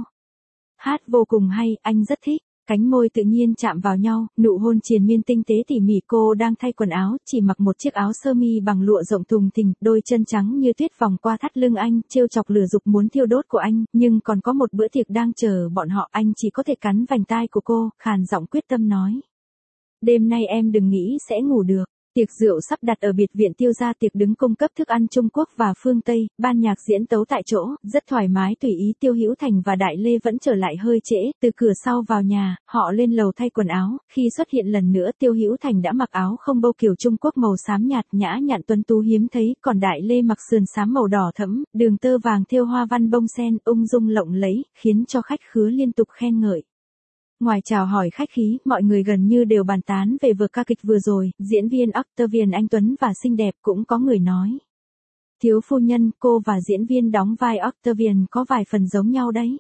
Hát vô cùng hay, anh rất thích. Cánh môi tự nhiên chạm vào nhau, nụ hôn triền miên tinh tế tỉ mỉ. Cô đang thay quần áo, chỉ mặc một chiếc áo sơ mi bằng lụa rộng thùng thình, đôi chân trắng như tuyết vòng qua thắt lưng anh, trêu chọc lửa dục muốn thiêu đốt của anh, nhưng còn có một bữa tiệc đang chờ bọn họ, anh chỉ có thể cắn vành tai của cô, khàn giọng quyết tâm nói. Đêm nay em đừng nghĩ sẽ ngủ được. Tiệc rượu sắp đặt ở biệt viện Tiêu gia, tiệc đứng cung cấp thức ăn Trung Quốc và phương Tây, ban nhạc diễn tấu tại chỗ, rất thoải mái tùy ý. Tiêu Hữu Thành và Đại Lê vẫn trở lại hơi trễ, từ cửa sau vào nhà, họ lên lầu thay quần áo, khi xuất hiện lần nữa Tiêu Hữu Thành đã mặc áo không bâu kiểu Trung Quốc màu xám nhạt nhã nhặn tuấn tú hiếm thấy, còn Đại Lê mặc sườn xám màu đỏ thẫm, đường tơ vàng thêu hoa văn bông sen, ung dung lộng lẫy, khiến cho khách khứa liên tục khen ngợi. Ngoài chào hỏi khách khí, mọi người gần như đều bàn tán về vở ca kịch vừa rồi, diễn viên Octavian anh tuấn và xinh đẹp. Cũng có người nói. Thiếu phu nhân, cô và diễn viên đóng vai Octavian có vài phần giống nhau đấy.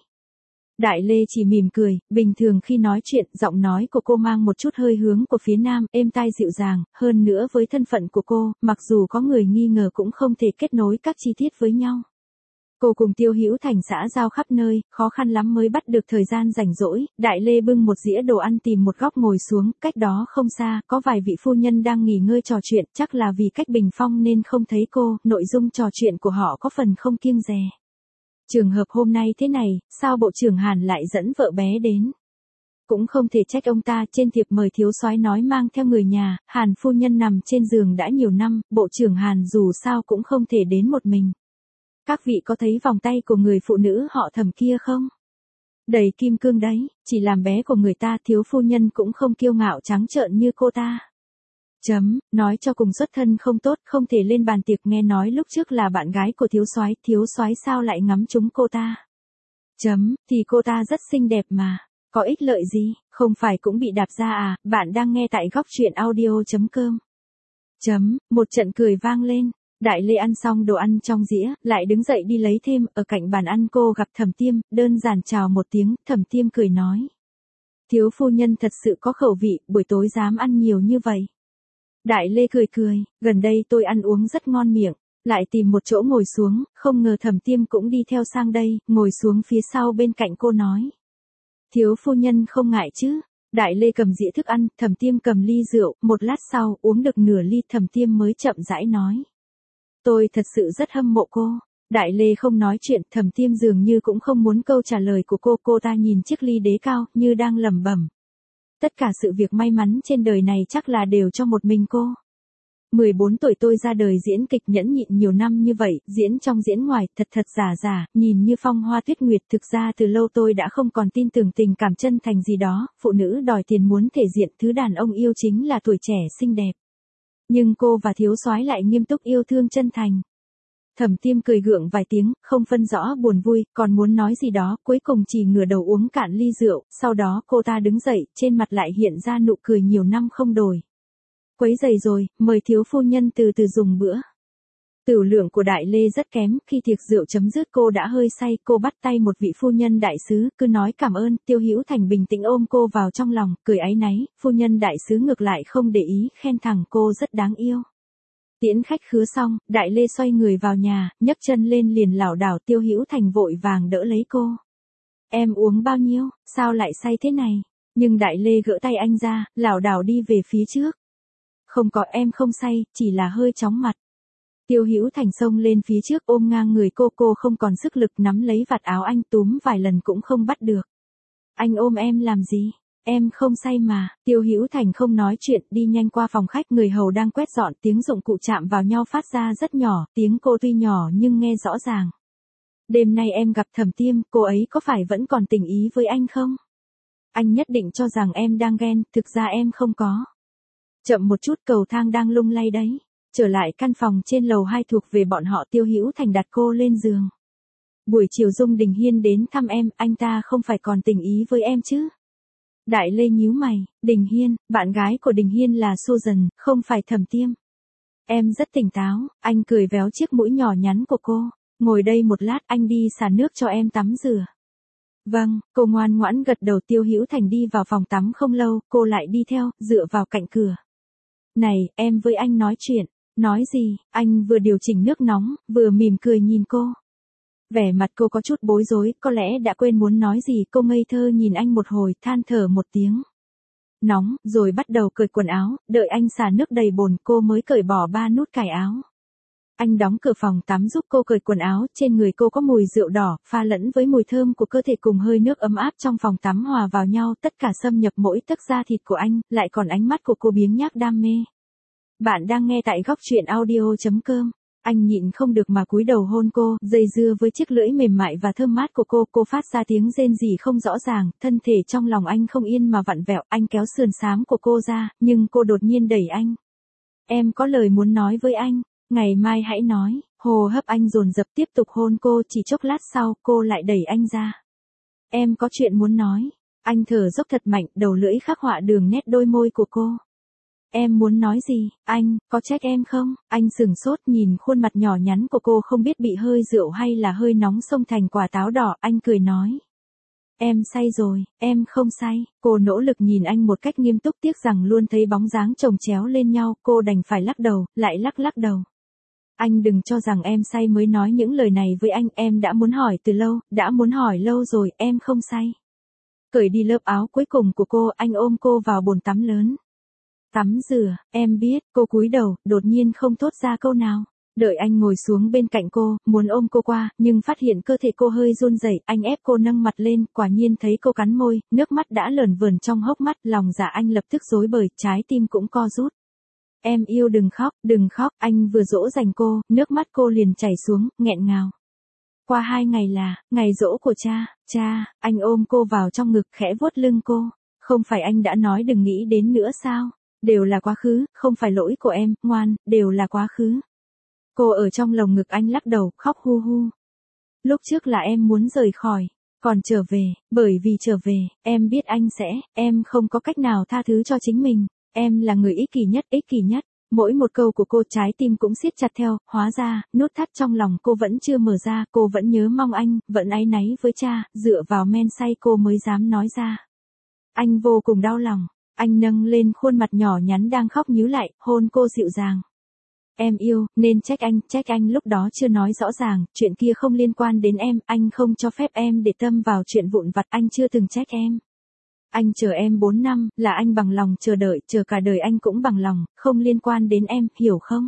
Đại Lê chỉ mỉm cười, bình thường khi nói chuyện, giọng nói của cô mang một chút hơi hướng của phía nam, êm tai dịu dàng, hơn nữa với thân phận của cô, mặc dù có người nghi ngờ cũng không thể kết nối các chi tiết với nhau. Cô cùng Tiêu Hữu Thành xã giao khắp nơi, khó khăn lắm mới bắt được thời gian rảnh rỗi. Đại Lê bưng một dĩa đồ ăn tìm một góc ngồi xuống, cách đó không xa, có vài vị phu nhân đang nghỉ ngơi trò chuyện, chắc là vì cách bình phong nên không thấy cô, nội dung trò chuyện của họ có phần không kiêng dè. Trường hợp hôm nay thế này, sao bộ trưởng Hàn lại dẫn vợ bé đến? Cũng không thể trách ông ta, trên thiệp mời thiếu soái nói mang theo người nhà, Hàn phu nhân nằm trên giường đã nhiều năm, bộ trưởng Hàn dù sao cũng không thể đến một mình. Các vị có thấy vòng tay của người phụ nữ họ Thẩm kia không? Đầy kim cương đấy, chỉ làm bé của người ta, thiếu phu nhân cũng không kiêu ngạo trắng trợn như cô ta. Chấm, nói cho cùng xuất thân không tốt, không thể lên bàn tiệc, nghe nói lúc trước là bạn gái của thiếu soái, thiếu soái sao lại ngắm trúng cô ta? Chấm, thì cô ta rất xinh đẹp mà, có ích lợi gì, không phải cũng bị đạp ra à, bạn đang nghe tại góc truyện audio.com. Chấm, một trận cười vang lên. Đại Lê ăn xong đồ ăn trong dĩa, lại đứng dậy đi lấy thêm, ở cạnh bàn ăn cô gặp Thẩm Tiêm, đơn giản chào một tiếng, Thẩm Tiêm cười nói. Thiếu phu nhân thật sự có khẩu vị, buổi tối dám ăn nhiều như vậy. Đại Lê cười cười, gần đây tôi ăn uống rất ngon miệng, lại tìm một chỗ ngồi xuống, không ngờ Thẩm Tiêm cũng đi theo sang đây, ngồi xuống phía sau bên cạnh cô nói. Thiếu phu nhân không ngại chứ? Đại Lê cầm dĩa thức ăn, Thẩm Tiêm cầm ly rượu, một lát sau, uống được nửa ly, Thẩm Tiêm mới chậm rãi nói. Tôi thật sự rất hâm mộ cô. Đại Lê không nói chuyện, Thẩm Tiêm dường như cũng không muốn câu trả lời của cô, cô ta nhìn chiếc ly đế cao, như đang lẩm bẩm. Tất cả sự việc may mắn trên đời này chắc là đều cho một mình cô. mười bốn tuổi tôi ra đời diễn kịch, nhẫn nhịn nhiều năm như vậy, diễn trong diễn ngoài, thật thật giả giả, nhìn như phong hoa tuyết nguyệt, thực ra từ lâu tôi đã không còn tin tưởng tình cảm chân thành gì đó, phụ nữ đòi tiền muốn thể diện, thứ đàn ông yêu chính là tuổi trẻ xinh đẹp. Nhưng cô và thiếu soái lại nghiêm túc yêu thương chân thành. Thẩm Tiêm cười gượng vài tiếng, không phân rõ buồn vui, còn muốn nói gì đó, cuối cùng chỉ ngửa đầu uống cạn ly rượu, sau đó cô ta đứng dậy, trên mặt lại hiện ra nụ cười nhiều năm không đổi. Quấy giày rồi, mời thiếu phu nhân từ từ dùng bữa. Tửu lượng của Đại Lê rất kém, khi tiệc rượu chấm dứt cô đã hơi say, cô bắt tay một vị phu nhân đại sứ, cứ nói cảm ơn, Tiêu Hữu Thành bình tĩnh ôm cô vào trong lòng, cười áy náy, phu nhân đại sứ ngược lại không để ý, khen thẳng cô rất đáng yêu. Tiễn khách khứa xong, Đại Lê xoay người vào nhà, nhấc chân lên liền lảo đảo, Tiêu Hữu Thành vội vàng đỡ lấy cô. Em uống bao nhiêu, sao lại say thế này? Nhưng Đại Lê gỡ tay anh ra, lảo đảo đi về phía trước. Không có, em không say, chỉ là hơi chóng mặt. Tiêu Hữu Thành xông lên phía trước ôm ngang người cô, cô không còn sức lực nắm lấy vạt áo anh, túm vài lần cũng không bắt được. Anh ôm em làm gì? Em không say mà. Tiêu Hữu Thành không nói chuyện, đi nhanh qua phòng khách, người hầu đang quét dọn, tiếng dụng cụ chạm vào nhau phát ra rất nhỏ, tiếng cô tuy nhỏ nhưng nghe rõ ràng. Đêm nay em gặp Thẩm Tiêm, cô ấy có phải vẫn còn tình ý với anh không? Anh nhất định cho rằng em đang ghen, thực ra em không có. Chậm một chút, cầu thang đang lung lay đấy. Trở lại căn phòng trên lầu hai thuộc về bọn họ, Tiêu Hữu Thành đặt cô lên giường. Buổi chiều Dung Đình Hiên đến thăm em, anh ta không phải còn tình ý với em chứ? Đại Lê nhíu mày, Đình Hiên, bạn gái của Đình Hiên là Susan, không phải Thẩm Tiêm. Em rất tỉnh táo, anh cười véo chiếc mũi nhỏ nhắn của cô. Ngồi đây một lát, anh đi xả nước cho em tắm rửa. Vâng, cô ngoan ngoãn gật đầu. Tiêu Hữu Thành đi vào phòng tắm không lâu, cô lại đi theo, dựa vào cạnh cửa. Này, em với anh nói chuyện. Nói gì? Anh vừa điều chỉnh nước nóng, vừa mỉm cười nhìn cô. Vẻ mặt cô có chút bối rối, có lẽ đã quên muốn nói gì. Cô ngây thơ nhìn anh một hồi, than thở một tiếng. Nóng, rồi bắt đầu cởi quần áo, đợi anh xả nước đầy bồn cô mới cởi bỏ ba nút cài áo. Anh đóng cửa phòng tắm giúp cô cởi quần áo, trên người cô có mùi rượu đỏ, pha lẫn với mùi thơm của cơ thể cùng hơi nước ấm áp trong phòng tắm hòa vào nhau, tất cả xâm nhập mỗi tấc da thịt của anh, lại còn ánh mắt của cô biếng nhác đam mê. Bạn đang nghe tại góc truyện audio.com. Anh nhịn không được mà cúi đầu hôn cô, dây dưa với chiếc lưỡi mềm mại và thơm mát của cô, cô phát ra tiếng rên rỉ không rõ ràng, thân thể trong lòng anh không yên mà vặn vẹo, anh kéo sườn xám của cô ra, nhưng cô đột nhiên đẩy anh. Em có lời muốn nói với anh, ngày mai hãy nói. Hô hấp anh dồn dập tiếp tục hôn cô, chỉ chốc lát sau, cô lại đẩy anh ra. Em có chuyện muốn nói. Anh thở dốc thật mạnh, đầu lưỡi khắc họa đường nét đôi môi của cô. Em muốn nói gì, anh, có trách em không? Anh sừng sốt nhìn khuôn mặt nhỏ nhắn của cô không biết bị hơi rượu hay là hơi nóng xông thành quả táo đỏ, anh cười nói. Em say rồi, em không say. Cô nỗ lực nhìn anh một cách nghiêm túc, tiếc rằng luôn thấy bóng dáng chồng chéo lên nhau, cô đành phải lắc đầu, lại lắc lắc đầu. Anh đừng cho rằng em say mới nói những lời này với anh, em đã muốn hỏi từ lâu, đã muốn hỏi lâu rồi, em không say. Cởi đi lớp áo cuối cùng của cô, anh ôm cô vào bồn tắm lớn. Tắm rửa, em biết, cô cúi đầu, đột nhiên không thốt ra câu nào. Đợi anh ngồi xuống bên cạnh cô, muốn ôm cô qua, nhưng phát hiện cơ thể cô hơi run rẩy, anh ép cô nâng mặt lên, quả nhiên thấy cô cắn môi, nước mắt đã lởn vởn trong hốc mắt, lòng dạ anh lập tức rối bời, trái tim cũng co rút. Em yêu đừng khóc, đừng khóc, anh vừa dỗ dành cô, nước mắt cô liền chảy xuống, nghẹn ngào. Qua hai ngày là, ngày dỗ của cha, cha, anh ôm cô vào trong ngực khẽ vuốt lưng cô, không phải anh đã nói đừng nghĩ đến nữa sao? Đều là quá khứ, không phải lỗi của em, ngoan, đều là quá khứ. Cô ở trong lồng ngực anh lắc đầu, khóc hu hu. Lúc trước là em muốn rời khỏi, còn trở về, bởi vì trở về, em biết anh sẽ, em không có cách nào tha thứ cho chính mình, em là người ích kỷ nhất, ích kỷ nhất. Mỗi một câu của cô trái tim cũng siết chặt theo, hóa ra, nút thắt trong lòng cô vẫn chưa mở ra, cô vẫn nhớ mong anh, vẫn áy náy với cha, dựa vào men say cô mới dám nói ra. Anh vô cùng đau lòng. Anh nâng lên khuôn mặt nhỏ nhắn đang khóc nhíu lại, hôn cô dịu dàng. Em yêu, nên trách anh, trách anh lúc đó chưa nói rõ ràng, chuyện kia không liên quan đến em, anh không cho phép em để tâm vào chuyện vụn vặt, anh chưa từng trách em. Anh chờ em bốn năm, là anh bằng lòng chờ đợi, chờ cả đời anh cũng bằng lòng, không liên quan đến em, hiểu không?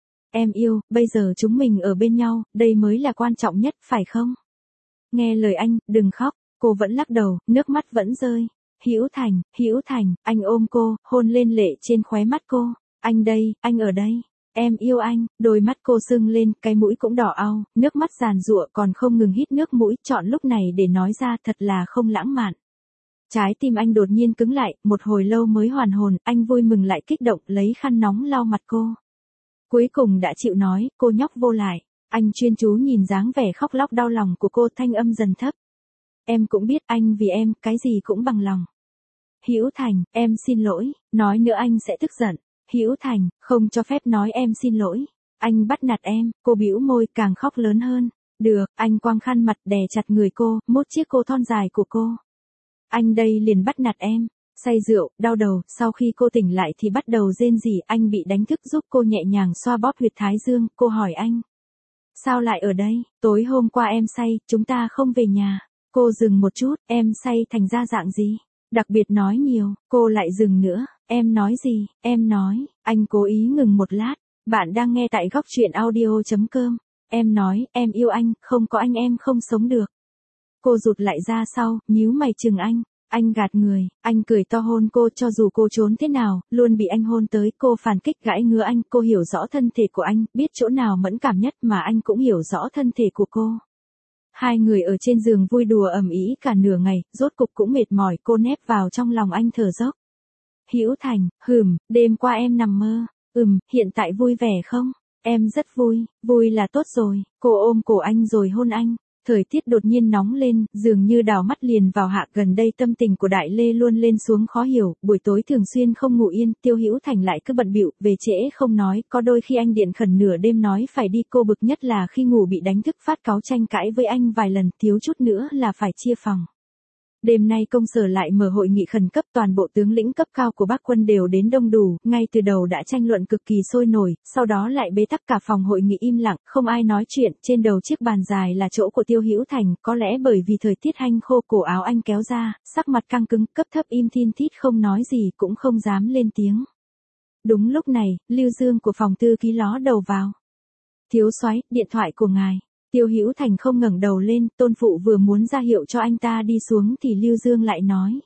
Em yêu, bây giờ chúng mình ở bên nhau, đây mới là quan trọng nhất, phải không? Nghe lời anh, đừng khóc, cô vẫn lắc đầu, nước mắt vẫn rơi. Hữu Thành, Hữu Thành, anh ôm cô, hôn lên lệ trên khóe mắt cô. Anh đây, anh ở đây. Em yêu anh, đôi mắt cô sưng lên, cái mũi cũng đỏ au, nước mắt giàn giụa còn không ngừng hít nước mũi, chọn lúc này để nói ra thật là không lãng mạn. Trái tim anh đột nhiên cứng lại, một hồi lâu mới hoàn hồn, anh vui mừng lại kích động, lấy khăn nóng lau mặt cô. Cuối cùng đã chịu nói, cô nhóc vô lại. Anh chuyên chú nhìn dáng vẻ khóc lóc đau lòng của cô, thanh âm dần thấp. Em cũng biết anh vì em, cái gì cũng bằng lòng. Hữu Thành, em xin lỗi, nói nữa anh sẽ tức giận. Hữu Thành, không cho phép nói em xin lỗi. Anh bắt nạt em, cô bĩu môi càng khóc lớn hơn. Được, anh quăng khăn mặt đè chặt người cô, mốt chiếc cô thon dài của cô. Anh đây liền bắt nạt em. Say rượu, đau đầu, sau khi cô tỉnh lại thì bắt đầu rên rỉ, anh bị đánh thức giúp cô nhẹ nhàng xoa bóp huyệt thái dương, cô hỏi anh. Sao lại ở đây, tối hôm qua em say, chúng ta không về nhà. Cô dừng một chút, em say thành ra dạng gì? Đặc biệt nói nhiều, cô lại dừng nữa, em nói gì, em nói, anh cố ý ngừng một lát, bạn đang nghe tại góc truyện audio.com, em nói, em yêu anh, không có anh em không sống được. Cô rụt lại ra sau, nhíu mày chừng anh, anh gạt người, anh cười to hôn cô cho dù cô trốn thế nào, luôn bị anh hôn tới, cô phản kích gãi ngứa anh, cô hiểu rõ thân thể của anh, biết chỗ nào mẫn cảm nhất mà anh cũng hiểu rõ thân thể của cô. Hai người ở trên giường vui đùa ầm ĩ cả nửa ngày, rốt cục cũng mệt mỏi, cô nép vào trong lòng anh thở dốc. Hữu Thành, hừm, đêm qua em nằm mơ, ừm, hiện tại vui vẻ không? Em rất vui, vui là tốt rồi, cô ôm cổ anh rồi hôn anh. Thời tiết đột nhiên nóng lên, dường như đào mắt liền vào hạ. Gần đây tâm tình của Đại Lê luôn lên xuống khó hiểu, buổi tối thường xuyên không ngủ yên, Tiêu Hữu Thành lại cứ bận bịu, về trễ không nói, có đôi khi anh điện khẩn nửa đêm nói phải đi, cô bực nhất là khi ngủ bị đánh thức phát cáu tranh cãi với anh vài lần, thiếu chút nữa là phải chia phòng. Đêm nay công sở lại mở hội nghị khẩn cấp, toàn bộ tướng lĩnh cấp cao của Bắc quân đều đến đông đủ, ngay từ đầu đã tranh luận cực kỳ sôi nổi, sau đó lại bế tắc cả phòng hội nghị im lặng, không ai nói chuyện, trên đầu chiếc bàn dài là chỗ của Tiêu Hữu Thành, có lẽ bởi vì thời tiết hanh khô, cổ áo anh kéo ra, sắc mặt căng cứng, cấp thấp im thin thít không nói gì cũng không dám lên tiếng. Đúng lúc này, Lưu Dương của phòng thư ký ló đầu vào. Thiếu soái, điện thoại của ngài. Tiêu Hữu Thành không ngẩng đầu lên, tôn phụ vừa muốn ra hiệu cho anh ta đi xuống thì Lưu Dương lại nói.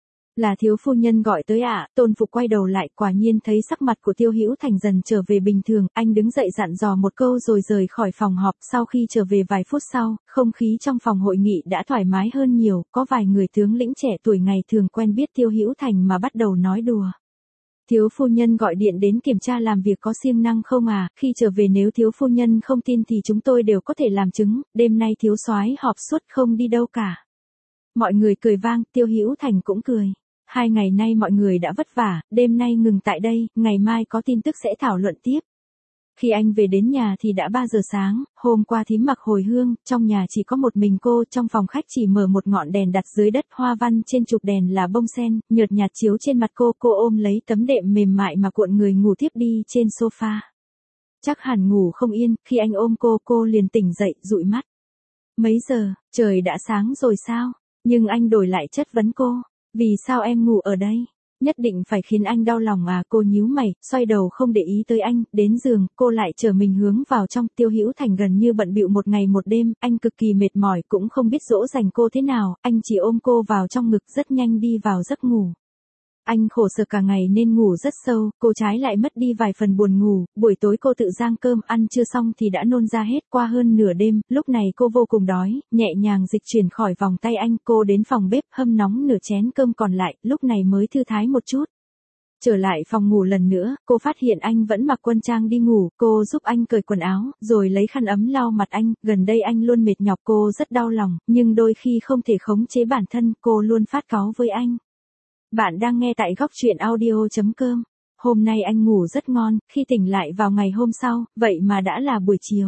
Là thiếu phu nhân gọi tới ạ. À? Tôn phụ quay đầu lại, quả nhiên thấy sắc mặt của Tiêu Hữu Thành dần trở về bình thường, anh đứng dậy dặn dò một câu rồi rời khỏi phòng họp. Sau khi trở về vài phút sau, không khí trong phòng hội nghị đã thoải mái hơn nhiều, có vài người tướng lĩnh trẻ tuổi ngày thường quen biết Tiêu Hữu Thành mà bắt đầu nói đùa. Thiếu phu nhân gọi điện đến kiểm tra làm việc có siêng năng không à, khi trở về nếu thiếu phu nhân không tin thì chúng tôi đều có thể làm chứng, đêm nay thiếu soái họp suốt không đi đâu cả. Mọi người cười vang, Tiêu Hữu Thành cũng cười. Hai ngày nay mọi người đã vất vả, đêm nay ngừng tại đây, ngày mai có tin tức sẽ thảo luận tiếp. Khi anh về đến nhà thì đã ba giờ sáng, hôm qua thím mặc hồi hương, trong nhà chỉ có một mình cô, trong phòng khách chỉ mở một ngọn đèn đặt dưới đất, hoa văn trên trục đèn là bông sen, nhợt nhạt chiếu trên mặt cô, cô ôm lấy tấm đệm mềm mại mà cuộn người ngủ tiếp đi trên sofa. Chắc hẳn ngủ không yên, khi anh ôm cô, cô liền tỉnh dậy, dụi mắt. Mấy giờ, trời đã sáng rồi sao? Nhưng anh đổi lại chất vấn cô, vì sao em ngủ ở đây? Nhất định phải khiến anh đau lòng à, cô nhíu mày, xoay đầu không để ý tới anh, đến giường, cô lại trở mình hướng vào trong. Tiêu Hữu Thành gần như bận bịu một ngày một đêm, anh cực kỳ mệt mỏi cũng không biết dỗ dành cô thế nào, anh chỉ ôm cô vào trong ngực rất nhanh đi vào giấc ngủ. Anh khổ sở cả ngày nên ngủ rất sâu, cô trái lại mất đi vài phần buồn ngủ, buổi tối cô tự rang cơm ăn chưa xong thì đã nôn ra hết. Qua hơn nửa đêm, lúc này cô vô cùng đói, nhẹ nhàng dịch chuyển khỏi vòng tay anh, cô đến phòng bếp hâm nóng nửa chén cơm còn lại, lúc này mới thư thái một chút. Trở lại phòng ngủ lần nữa, cô phát hiện anh vẫn mặc quân trang đi ngủ, cô giúp anh cởi quần áo, rồi lấy khăn ấm lau mặt anh, gần đây anh luôn mệt nhọc, cô rất đau lòng, nhưng đôi khi không thể khống chế bản thân, cô luôn phát cáu với anh. Bạn đang nghe tại góc truyện audio chấm com. Hôm nay anh ngủ rất ngon, khi tỉnh lại vào ngày hôm sau, vậy mà đã là buổi chiều.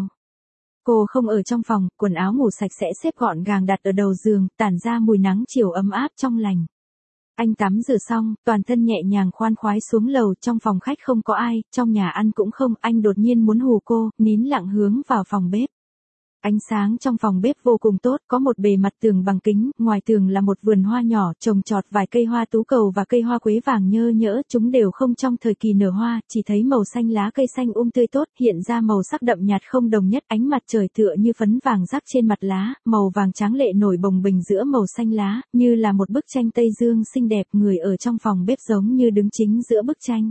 Cô không ở trong phòng, quần áo ngủ sạch sẽ xếp gọn gàng đặt ở đầu giường, tản ra mùi nắng chiều ấm áp trong lành. Anh tắm rửa xong, toàn thân nhẹ nhàng khoan khoái xuống lầu, trong phòng khách không có ai, trong nhà ăn cũng không, anh đột nhiên muốn hù cô, nín lặng hướng vào phòng bếp. Ánh sáng trong phòng bếp vô cùng tốt, có một bề mặt tường bằng kính, ngoài tường là một vườn hoa nhỏ, trồng trọt vài cây hoa tú cầu và cây hoa quế vàng nhơ nhỡ, chúng đều không trong thời kỳ nở hoa, chỉ thấy màu xanh lá cây xanh um tươi tốt, hiện ra màu sắc đậm nhạt không đồng nhất, ánh mặt trời tựa như phấn vàng rắc trên mặt lá, màu vàng tráng lệ nổi bồng bềnh giữa màu xanh lá, như là một bức tranh Tây Dương xinh đẹp, người ở trong phòng bếp giống như đứng chính giữa bức tranh.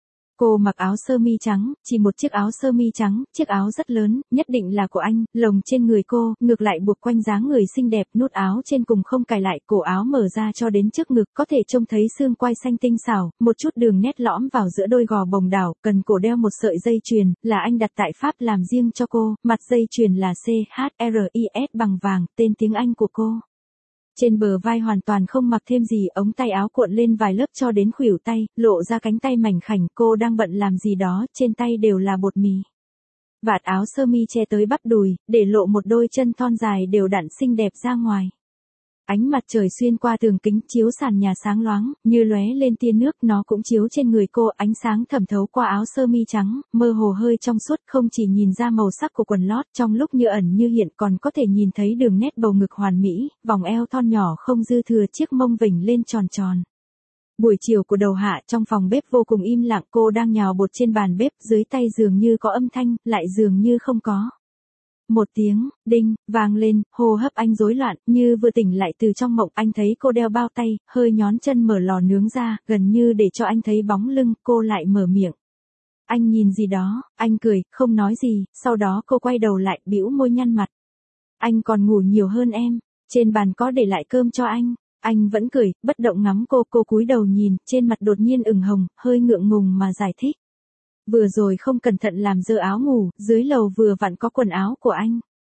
Cô mặc áo sơ mi trắng, chỉ một chiếc áo sơ mi trắng, chiếc áo rất lớn, nhất định là của anh, lồng trên người cô, ngược lại buộc quanh dáng người xinh đẹp, nút áo trên cùng không cài lại, cổ áo mở ra cho đến trước ngực, có thể trông thấy xương quai xanh tinh xảo, một chút đường nét lõm vào giữa đôi gò bồng đảo, cần cổ đeo một sợi dây chuyền, là anh đặt tại Pháp làm riêng cho cô, mặt dây chuyền là C H R I S bằng vàng, tên tiếng Anh của cô. Trên bờ vai hoàn toàn không mặc thêm gì, ống tay áo cuộn lên vài lớp cho đến khuỷu tay, lộ ra cánh tay mảnh khảnh, cô đang bận làm gì đó, trên tay đều là bột mì. Vạt áo sơ mi che tới bắp đùi, để lộ một đôi chân thon dài đều đặn xinh đẹp ra ngoài. Ánh mặt trời xuyên qua tường kính chiếu sàn nhà sáng loáng, như lóe lên tia nước, nó cũng chiếu trên người cô, ánh sáng thẩm thấu qua áo sơ mi trắng, mơ hồ hơi trong suốt, không chỉ nhìn ra màu sắc của quần lót, trong lúc như ẩn như hiện còn có thể nhìn thấy đường nét bầu ngực hoàn mỹ, vòng eo thon nhỏ không dư thừa, chiếc mông vểnh lên tròn tròn. Buổi chiều của đầu hạ, trong phòng bếp vô cùng im lặng, cô đang nhào bột trên bàn bếp, dưới tay dường như có âm thanh, lại dường như không có. Một tiếng, đinh, vang lên, hô hấp anh rối loạn, như vừa tỉnh lại từ trong mộng, anh thấy cô đeo bao tay, hơi nhón chân mở lò nướng ra, gần như để cho anh thấy bóng lưng, cô lại mở miệng. Anh nhìn gì đó, anh cười, không nói gì, sau đó cô quay đầu lại, bĩu môi nhăn mặt. Anh còn ngủ nhiều hơn em, trên bàn có để lại cơm cho anh. Anh vẫn cười, bất động ngắm cô, cô cúi đầu nhìn, trên mặt đột nhiên ửng hồng, hơi ngượng ngùng mà giải thích. Vừa rồi không cẩn thận làm dơ áo ngủ, dưới lầu vừa vặn có quần áo của anh.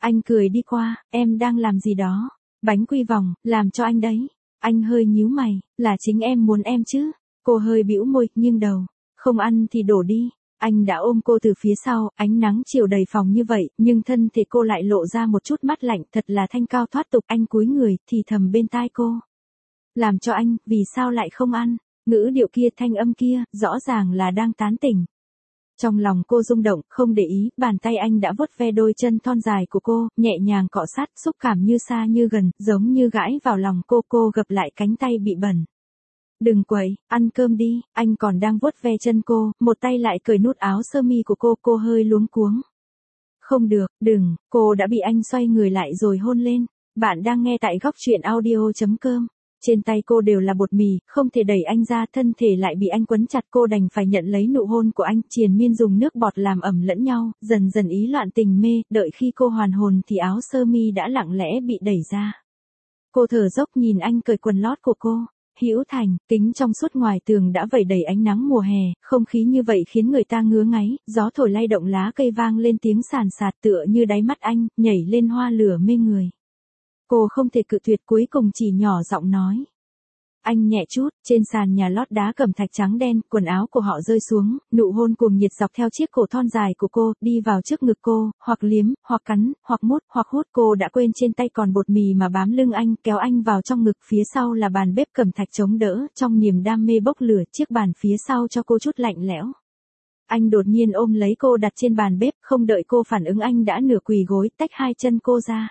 Anh cười đi qua, em đang làm gì đó? Bánh quy vòng, làm cho anh đấy. Anh hơi nhíu mày, là chính em muốn em chứ? Cô hơi bĩu môi, nghiêng đầu. Không ăn thì đổ đi. Anh đã ôm cô từ phía sau, ánh nắng chiều đầy phòng như vậy, nhưng thân thể cô lại lộ ra một chút mát lạnh, thật là thanh cao thoát tục. Anh cúi người, thì thầm bên tai cô. Làm cho anh, vì sao lại không ăn? Ngữ điệu kia, thanh âm kia, rõ ràng là đang tán tỉnh. Trong lòng cô rung động, không để ý, bàn tay anh đã vuốt ve đôi chân thon dài của cô, nhẹ nhàng cọ sát, xúc cảm như xa như gần, giống như gãi vào lòng cô. Cô gập lại cánh tay bị bẩn. Đừng quậy, ăn cơm đi. Anh còn đang vuốt ve chân cô, một tay lại cởi nút áo sơ mi của cô. Cô hơi luống cuống. Không được, đừng. Cô đã bị anh xoay người lại rồi hôn lên. Bạn đang nghe tại góc truyện audio chấm com. Trên tay cô đều là bột mì, không thể đẩy anh ra, thân thể lại bị anh quấn chặt. Cô đành phải nhận lấy nụ hôn của anh, triền miên dùng nước bọt làm ẩm lẫn nhau, dần dần ý loạn tình mê. Đợi khi cô hoàn hồn thì áo sơ mi đã lặng lẽ bị đẩy ra. Cô thở dốc nhìn anh cởi quần lót của cô. Hữu Thành, kính trong suốt ngoài tường đã vẩy đầy ánh nắng mùa hè, không khí như vậy khiến người ta ngứa ngáy, gió thổi lay động lá cây vang lên tiếng sàn sạt tựa như đáy mắt anh, nhảy lên hoa lửa mê người. Cô không thể cự tuyệt, cuối cùng chỉ nhỏ giọng nói. Anh nhẹ chút, trên sàn nhà lót đá cẩm thạch trắng đen, quần áo của họ rơi xuống, nụ hôn cuồng nhiệt dọc theo chiếc cổ thon dài của cô, đi vào trước ngực cô, hoặc liếm, hoặc cắn, hoặc mút, hoặc hút. Cô đã quên trên tay còn bột mì mà bám lưng anh, kéo anh vào trong ngực. Phía sau là bàn bếp cẩm thạch chống đỡ, trong niềm đam mê bốc lửa, chiếc bàn phía sau cho cô chút lạnh lẽo. Anh đột nhiên ôm lấy cô đặt trên bàn bếp, không đợi cô phản ứng anh đã nửa quỳ gối, tách hai chân cô ra.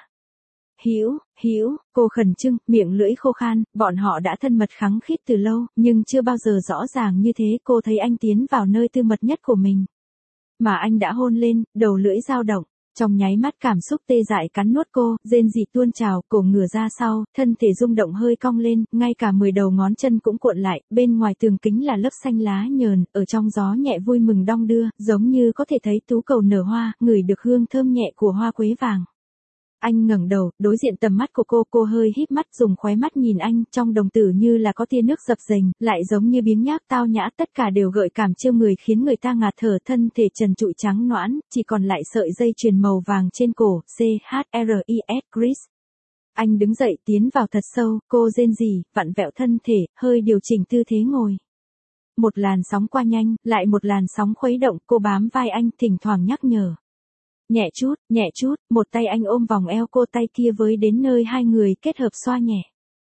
Hữu, Hữu, cô khẩn trương, miệng lưỡi khô khan, bọn họ đã thân mật khăng khít từ lâu, nhưng chưa bao giờ rõ ràng như thế. Cô thấy anh tiến vào nơi tư mật nhất của mình. Mà anh đã hôn lên, đầu lưỡi dao động, trong nháy mắt cảm xúc tê dại cắn nuốt cô, rên rỉ tuôn trào, cổ ngửa ra sau, thân thể rung động hơi cong lên, ngay cả mười đầu ngón chân cũng cuộn lại. Bên ngoài tường kính là lớp xanh lá nhờn, ở trong gió nhẹ vui mừng đong đưa, giống như có thể thấy tú cầu nở hoa, ngửi được hương thơm nhẹ của hoa quế vàng. Anh ngẩng đầu, đối diện tầm mắt của cô, cô hơi híp mắt, dùng khóe mắt nhìn anh, trong đồng tử như là có tia nước dập dềnh, lại giống như biếng nhác tao nhã, tất cả đều gợi cảm trêu người khiến người ta ngạt thở. Thân thể trần trụi trắng nõn, chỉ còn lại sợi dây chuyền màu vàng trên cổ, C H R I S, Chris. Anh đứng dậy tiến vào thật sâu, cô rên rỉ, vặn vẹo thân thể, hơi điều chỉnh tư thế ngồi. Một làn sóng qua nhanh, lại một làn sóng khuấy động, cô bám vai anh, thỉnh thoảng nhắc nhở. Nhẹ chút, nhẹ chút, một tay anh ôm vòng eo cô, tay kia với đến nơi hai người kết hợp xoa nhẹ.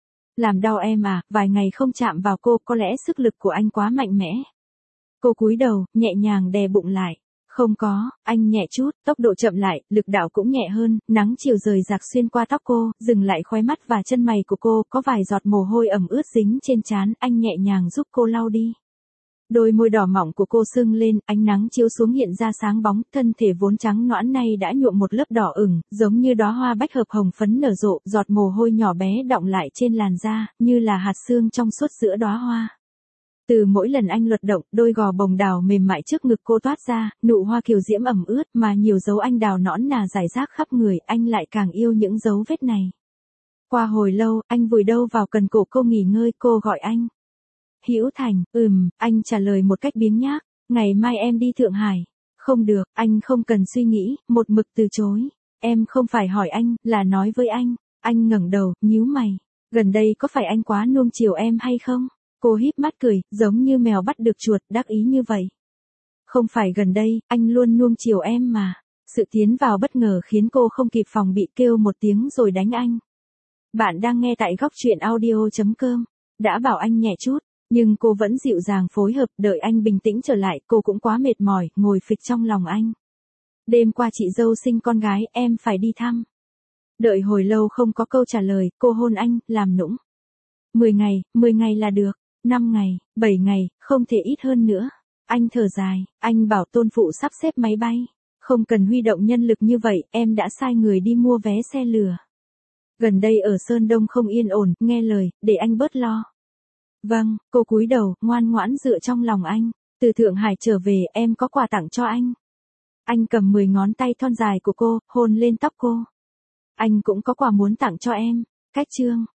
Làm đau em à? Vài ngày không chạm vào cô, có lẽ sức lực của anh quá mạnh mẽ. Cô cúi đầu, nhẹ nhàng đè bụng lại. Không có, anh nhẹ chút, tốc độ chậm lại, lực đạo cũng nhẹ hơn, nắng chiều rời rạc xuyên qua tóc cô, dừng lại khóe mắt và chân mày của cô, có vài giọt mồ hôi ẩm ướt dính trên trán, anh nhẹ nhàng giúp cô lau đi. Đôi môi đỏ mỏng của cô sưng lên, ánh nắng chiếu xuống hiện ra sáng bóng, thân thể vốn trắng nõn nay đã nhuộm một lớp đỏ ửng, giống như đóa hoa bách hợp hồng phấn nở rộ, giọt mồ hôi nhỏ bé đọng lại trên làn da, như là hạt sương trong suốt giữa đóa hoa. Từ mỗi lần anh luật động, đôi gò bồng đào mềm mại trước ngực cô toát ra, nụ hoa kiều diễm ẩm ướt mà nhiều dấu anh đào nõn nà rải rác khắp người, anh lại càng yêu những dấu vết này. Qua hồi lâu, anh vùi đâu vào cần cổ cô nghỉ ngơi, cô gọi anh. Hữu Thành, ừm, anh trả lời một cách biếng nhác, ngày mai em đi Thượng Hải. Không được, anh không cần suy nghĩ, một mực từ chối. Em không phải hỏi anh, là nói với anh. Anh ngẩng đầu, nhíu mày. Gần đây có phải anh quá nuông chiều em hay không? Cô híp mắt cười, giống như mèo bắt được chuột, đắc ý như vậy. Không phải gần đây, anh luôn nuông chiều em mà. Sự tiến vào bất ngờ khiến cô không kịp phòng bị, kêu một tiếng rồi đánh anh. Bạn đang nghe tại góc truyện audio chấm com. Đã bảo anh nhẹ chút. Nhưng cô vẫn dịu dàng phối hợp, đợi anh bình tĩnh trở lại, cô cũng quá mệt mỏi, ngồi phịch trong lòng anh. Đêm qua chị dâu sinh con gái, em phải đi thăm. Đợi hồi lâu không có câu trả lời, cô hôn anh, làm nũng. Mười ngày, mười ngày là được, năm ngày, bảy ngày, không thể ít hơn nữa. Anh thở dài, anh bảo tôn phụ sắp xếp máy bay. Không cần huy động nhân lực như vậy, em đã sai người đi mua vé xe lửa. Gần đây ở Sơn Đông không yên ổn, nghe lời, để anh bớt lo. Vâng, cô cúi đầu, ngoan ngoãn dựa trong lòng anh. Từ Thượng Hải trở về, em có quà tặng cho anh. Anh cầm mười ngón tay thon dài của cô, hôn lên tóc cô. Anh cũng có quà muốn tặng cho em. Cách chương.